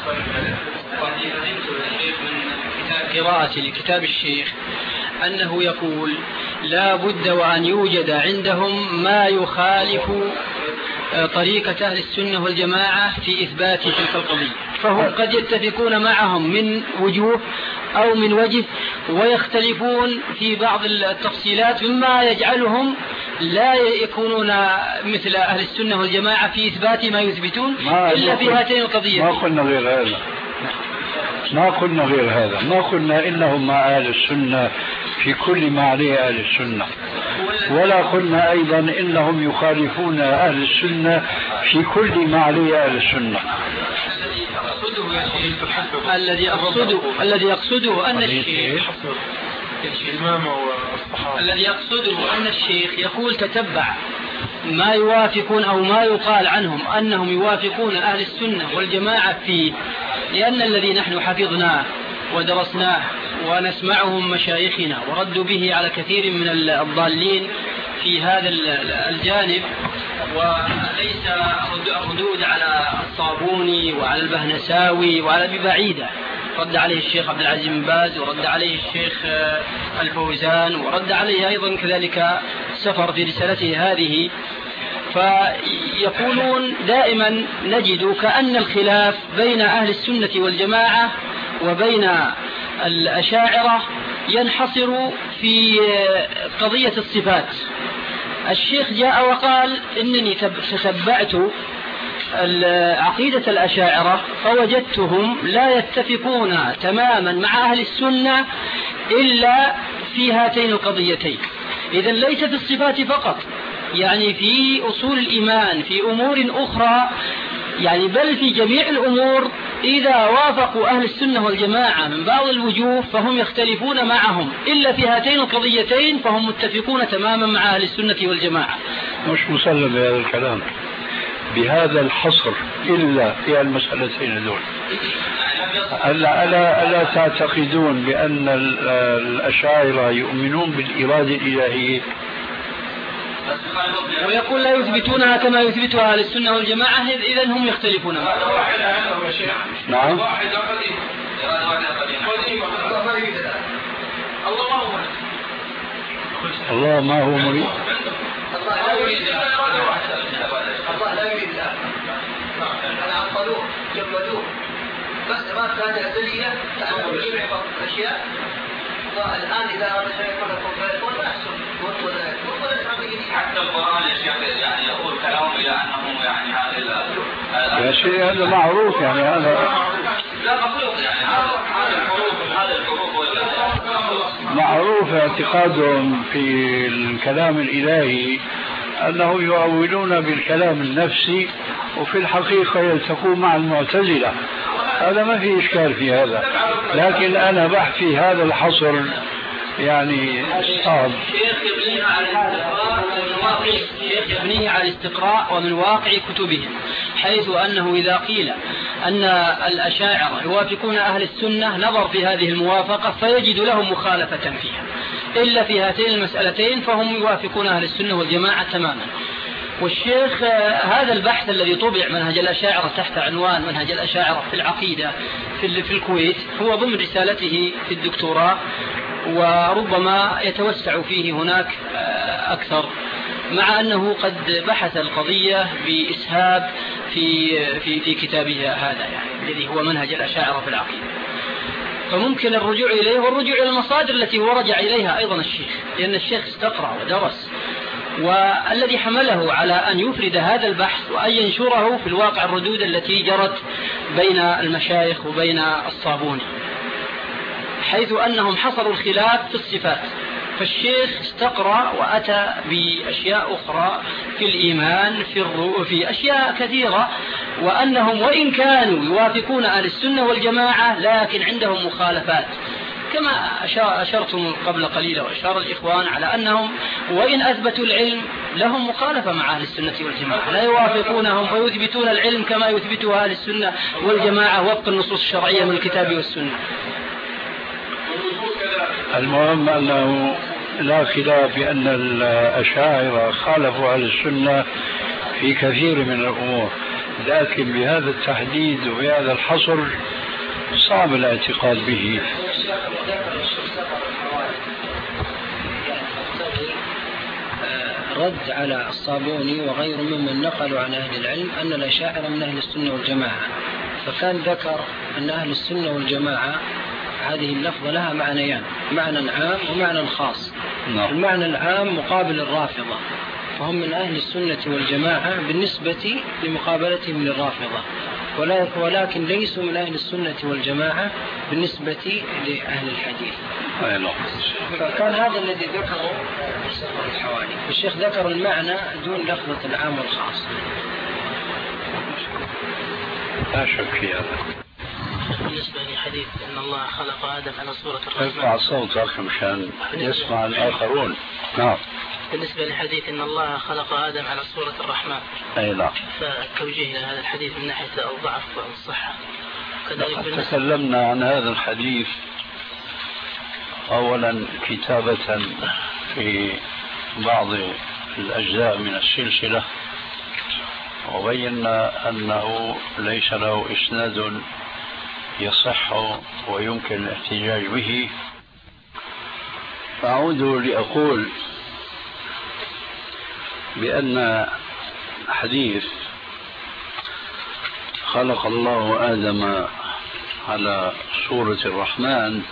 S7: من قراءة لكتاب الشيخ أنه يقول لا بد وأن يوجد عندهم ما يخالف طريقة أهل السنة والجماعة في إثبات تلك القضية، فهم قد يتفقون معهم من وجوه أو من وجه ويختلفون في بعض التفصيلات مما يجعلهم لا يكونون مثل أهل السنة والجماعة في إثبات ما يثبتون إلا في هاتين القضيتين.
S3: ما قلنا غير هذا ما قلنا غير هذا ما قلنا إنهم مع أهل السنة في كل ما عليه أهل السنة، ولا قلنا أيضا إنهم يخالفون أهل السنة في كل ما عليه أهل السنة.
S7: الذي أقصده الذي يقصده أن الشيخ الذي يقصده أن الشيخ يقول تتبع ما يوافقون أو ما يقال عنهم أنهم يوافقون أهل السنة والجماعة فيه، لأن الذي نحن حفظناه ودرسناه ونسمعهم مشايخنا وردوا به على كثير من الضالين في هذا الجانب، وليس الردود على الصابوني وعلى البهنساوي وعلى أبي بعيدة، رد عليه الشيخ عبد العزيز بن باز ورد عليه الشيخ الفوزان ورد عليه أيضا كذلك سفر في رسالته هذه. فيقولون دائما نجد كأن الخلاف بين أهل السنة والجماعة وبين الأشاعرة ينحصر في قضية الصفات. الشيخ جاء وقال إنني تتبعت عقيدة الأشاعرة فوجدتهم لا يتفقون تماما مع أهل السنة إلا في هاتين القضيتين. إذن ليس في الصفات فقط، يعني في أصول الإيمان في أمور أخرى، يعني بل في جميع الأمور إذا وافقوا أهل السنة والجماعة من بعض الوجوه فهم يختلفون معهم، إلا في هاتين القضيتين فهم متفقون تماما مع أهل السنة والجماعة.
S3: مش مسلم بهذا الكلام بهذا الحصر إلا في المسألتين دول. ألا, ألا, ألا تعتقدون بأن الأشاعرة يؤمنون بالإرادة الإلهية
S7: ويقول لا يثبتونها كما يثبتها أهل السنة والجماعة، إذن هم يختلفون.
S3: نعم. الله ما هو مريد.
S5: الله لا يريد الله لا يريد أن عطلوه جمدوه بس ما كان دليلا لأنه يجمع أشياء. والآن إذا أردت أن يكون كفر لا يحصل ولا يكون ولا يحصل. حتى القرآن يا شيخ يعني يقول كلام إلى أنه يعني هذا
S3: يا شيء هذا معروف، يعني هذا
S5: لا مخلوق يعني هذا الحروف هذا الحروف
S3: معروف اعتقادهم في الكلام الإلهي أنهم يؤولون بالكلام النفسي وفي الحقيقة يلتقون مع المعتزلة. هذا ما في إشكال في هذا، لكن أنا بحثي هذا الحصر يعني صعب.
S7: الشيخ يبنيه على الاستقراء ومن واقع الشيخ يبنيه على الاستقراء ومن واقع كتبهم، حيث أنه إذا قيل أن الأشاعرة يوافقون أهل السنة نظر في هذه الموافقة فيجد لهم مخالفة فيها، إلا في هاتين المسألتين فهم يوافقون أهل السنة والجماعة تماما. والشيخ هذا البحث الذي طبع منهج الأشاعرة تحت عنوان منهج الأشاعرة في العقيدة في الكويت هو ضمن رسالته في الدكتوراه، وربما يتوسع فيه هناك أكثر، مع أنه قد بحث القضية بإسهاب في في في كتابه هذا يعني الذي هو منهج الأشاعرة في العقيدة. فممكن الرجوع إليه والرجوع إلى المصادر التي هو رجع إليها أيضا الشيخ، لأن الشيخ استقرأ ودرس، والذي حمله على أن يفرد هذا البحث وأن ينشره في الواقع الردود التي جرت بين المشايخ وبين الصابوني، حيث أنهم حصروا الخلاف في الصفات، فالشيخ استقرأ وأتى بأشياء أخرى في الإيمان في, الرو... في أشياء كثيرة، وأنهم وإن كانوا يوافقون أهل السنة والجماعة لكن عندهم مخالفات، كما أشرتم قبل قليل وأشار الإخوان على أنهم وإن أثبتوا العلم لهم مخالفة مع أهل السنة والجماعة، لا يوافقونهم ويثبتون العلم كما يثبتها أهل السنة والجماعة وفق النصوص الشرعية من الكتاب والسنة.
S3: المهم أنه لا خلاف بأن الأشاعرة خالفوا أهل السنة في كثير من الأمور، لكن بهذا التحديد وبهذا الحصر صعب الاعتقاد به.
S8: رد على الصابوني وغيره ممن نقلوا عن أهل العلم أن الأشاعرة من أهل السنة والجماعة، فكان ذكر أن أهل السنة والجماعة هذه اللفظة لها معنيان، معنى عام ومعنى خاص. نعم. المعنى العام مقابل الرافضة، فهم من أهل السنة والجماعة بالنسبة لمقابلتهم للرافضة، ولكن ليسوا من أهل السنة والجماعة بالنسبة لأهل الحديث. فكان هذا الذي ذكره الحوالي. الشيخ ذكر المعنى دون لفظة العام والخاص.
S3: لا شك في هذا.
S9: بالنسبة لحديث أن الله خلق آدم على صورة الرحمن.
S3: ارفع صوتك مشان يسمع الآخرون. نعم.
S9: بالنسبة لحديث أن الله خلق آدم على صورة الرحمن.
S3: أي نعم.
S9: فتوجيه لهذا الحديث من ناحية الضعف والصحة.
S3: كذلك تكلمنا عن هذا الحديث أولا كتابة في بعض الأجزاء من السلسلة، وبينا أنه ليس له إسناد يصح ويمكن الاحتجاج به. فأعود لأقول بأن حديث خلق الله آدم على صورة الرحمن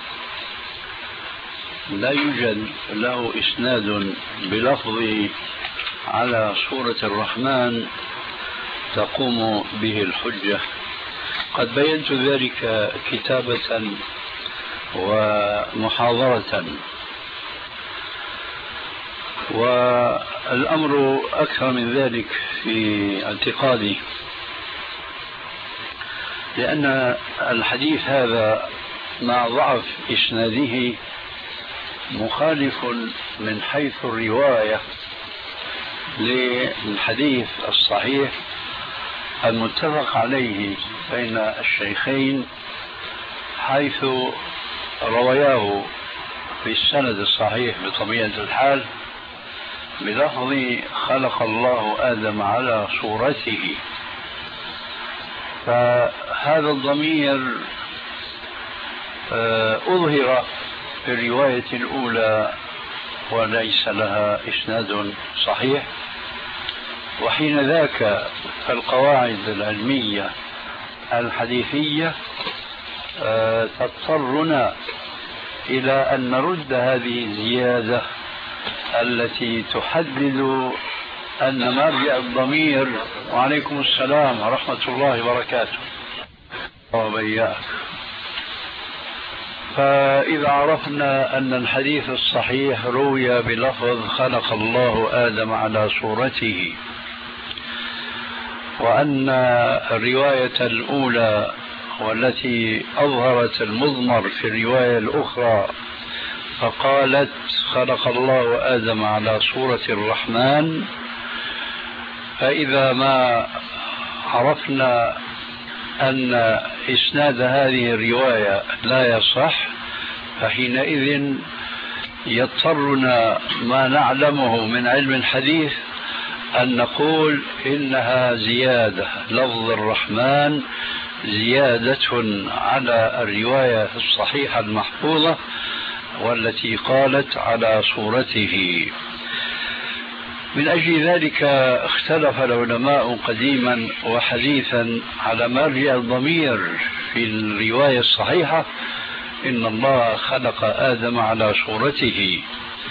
S3: لا يوجد له إسناد بلفظ على صورة الرحمن تقوم به الحجة. قد بينت ذلك كتابة ومحاضرة، والأمر أكثر من ذلك في اعتقادي، لأن الحديث هذا مع ضعف إسناده مخالف من حيث الرواية للحديث الصحيح المتفق عليه بين الشيخين، حيث رواياه في السند الصحيح بطبيعة الحال بلفظ خلق الله آدم على صورته. فهذا الضمير أظهر في الرواية الأولى وليس لها إسناد صحيح، وحين ذاك القواعد العلمية الحديثية تضطرنا إلى أن نرد هذه الزيادة التي تحدد أن مرجع الضمير. وعليكم السلام ورحمة الله وبركاته. وبياك. فإذا عرفنا أن الحديث الصحيح روي بلفظ خلق الله آدم على صورته، وأن الرواية الأولى والتي أظهرت المضمر في الرواية الأخرى فقالت خلق الله آدم على صورة الرحمن، فإذا ما عرفنا أن إسناد هذه الرواية لا يصح، فحينئذ يضطرنا ما نعلمه من علم الحديث أن نقول إنها زيادة، لفظ الرحمن زيادة على الرواية الصحيحة المحفوظة والتي قالت على صورته. من أجل ذلك اختلف العلماء قديما وحديثا على مرجع الضمير في الرواية الصحيحة إن الله خلق آدم على صورته.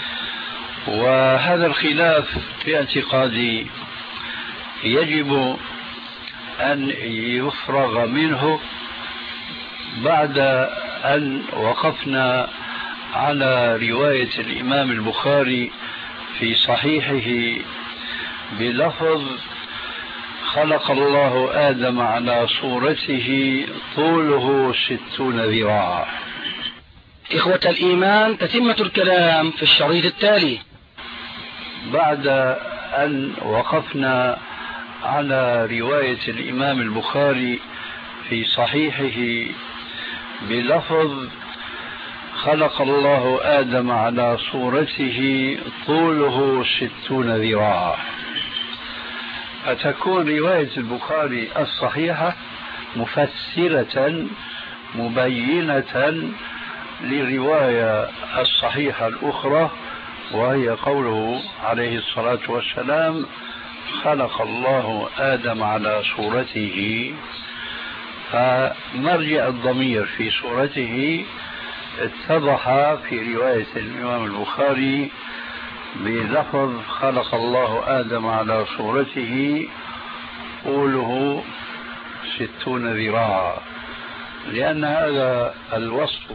S3: وهذا الخلاف في اعتقادي يجب أن يفرغ منه بعد أن وقفنا على رواية الإمام البخاري في صحيحه بلفظ خلق الله آدم على صورته طوله ستون ذراعا.
S2: إخوة الإيمان، تتمة الكلام في الشريط التالي.
S3: بعد أن وقفنا على رواية الإمام البخاري في صحيحه بلفظ خلق الله آدم على صورته طوله ستون ذراعا، فتكون رواية البخاري الصحيحة مفسرة مبينة للرواية الصحيحة الأخرى، وهي قوله عليه الصلاة والسلام خلق الله آدم على صورته، فمرجع الضمير في صورته اتضح في رواية الإمام البخاري بلفظ خلق الله آدم على صورته طوله ستون ذراعا، لأن هذا الوصف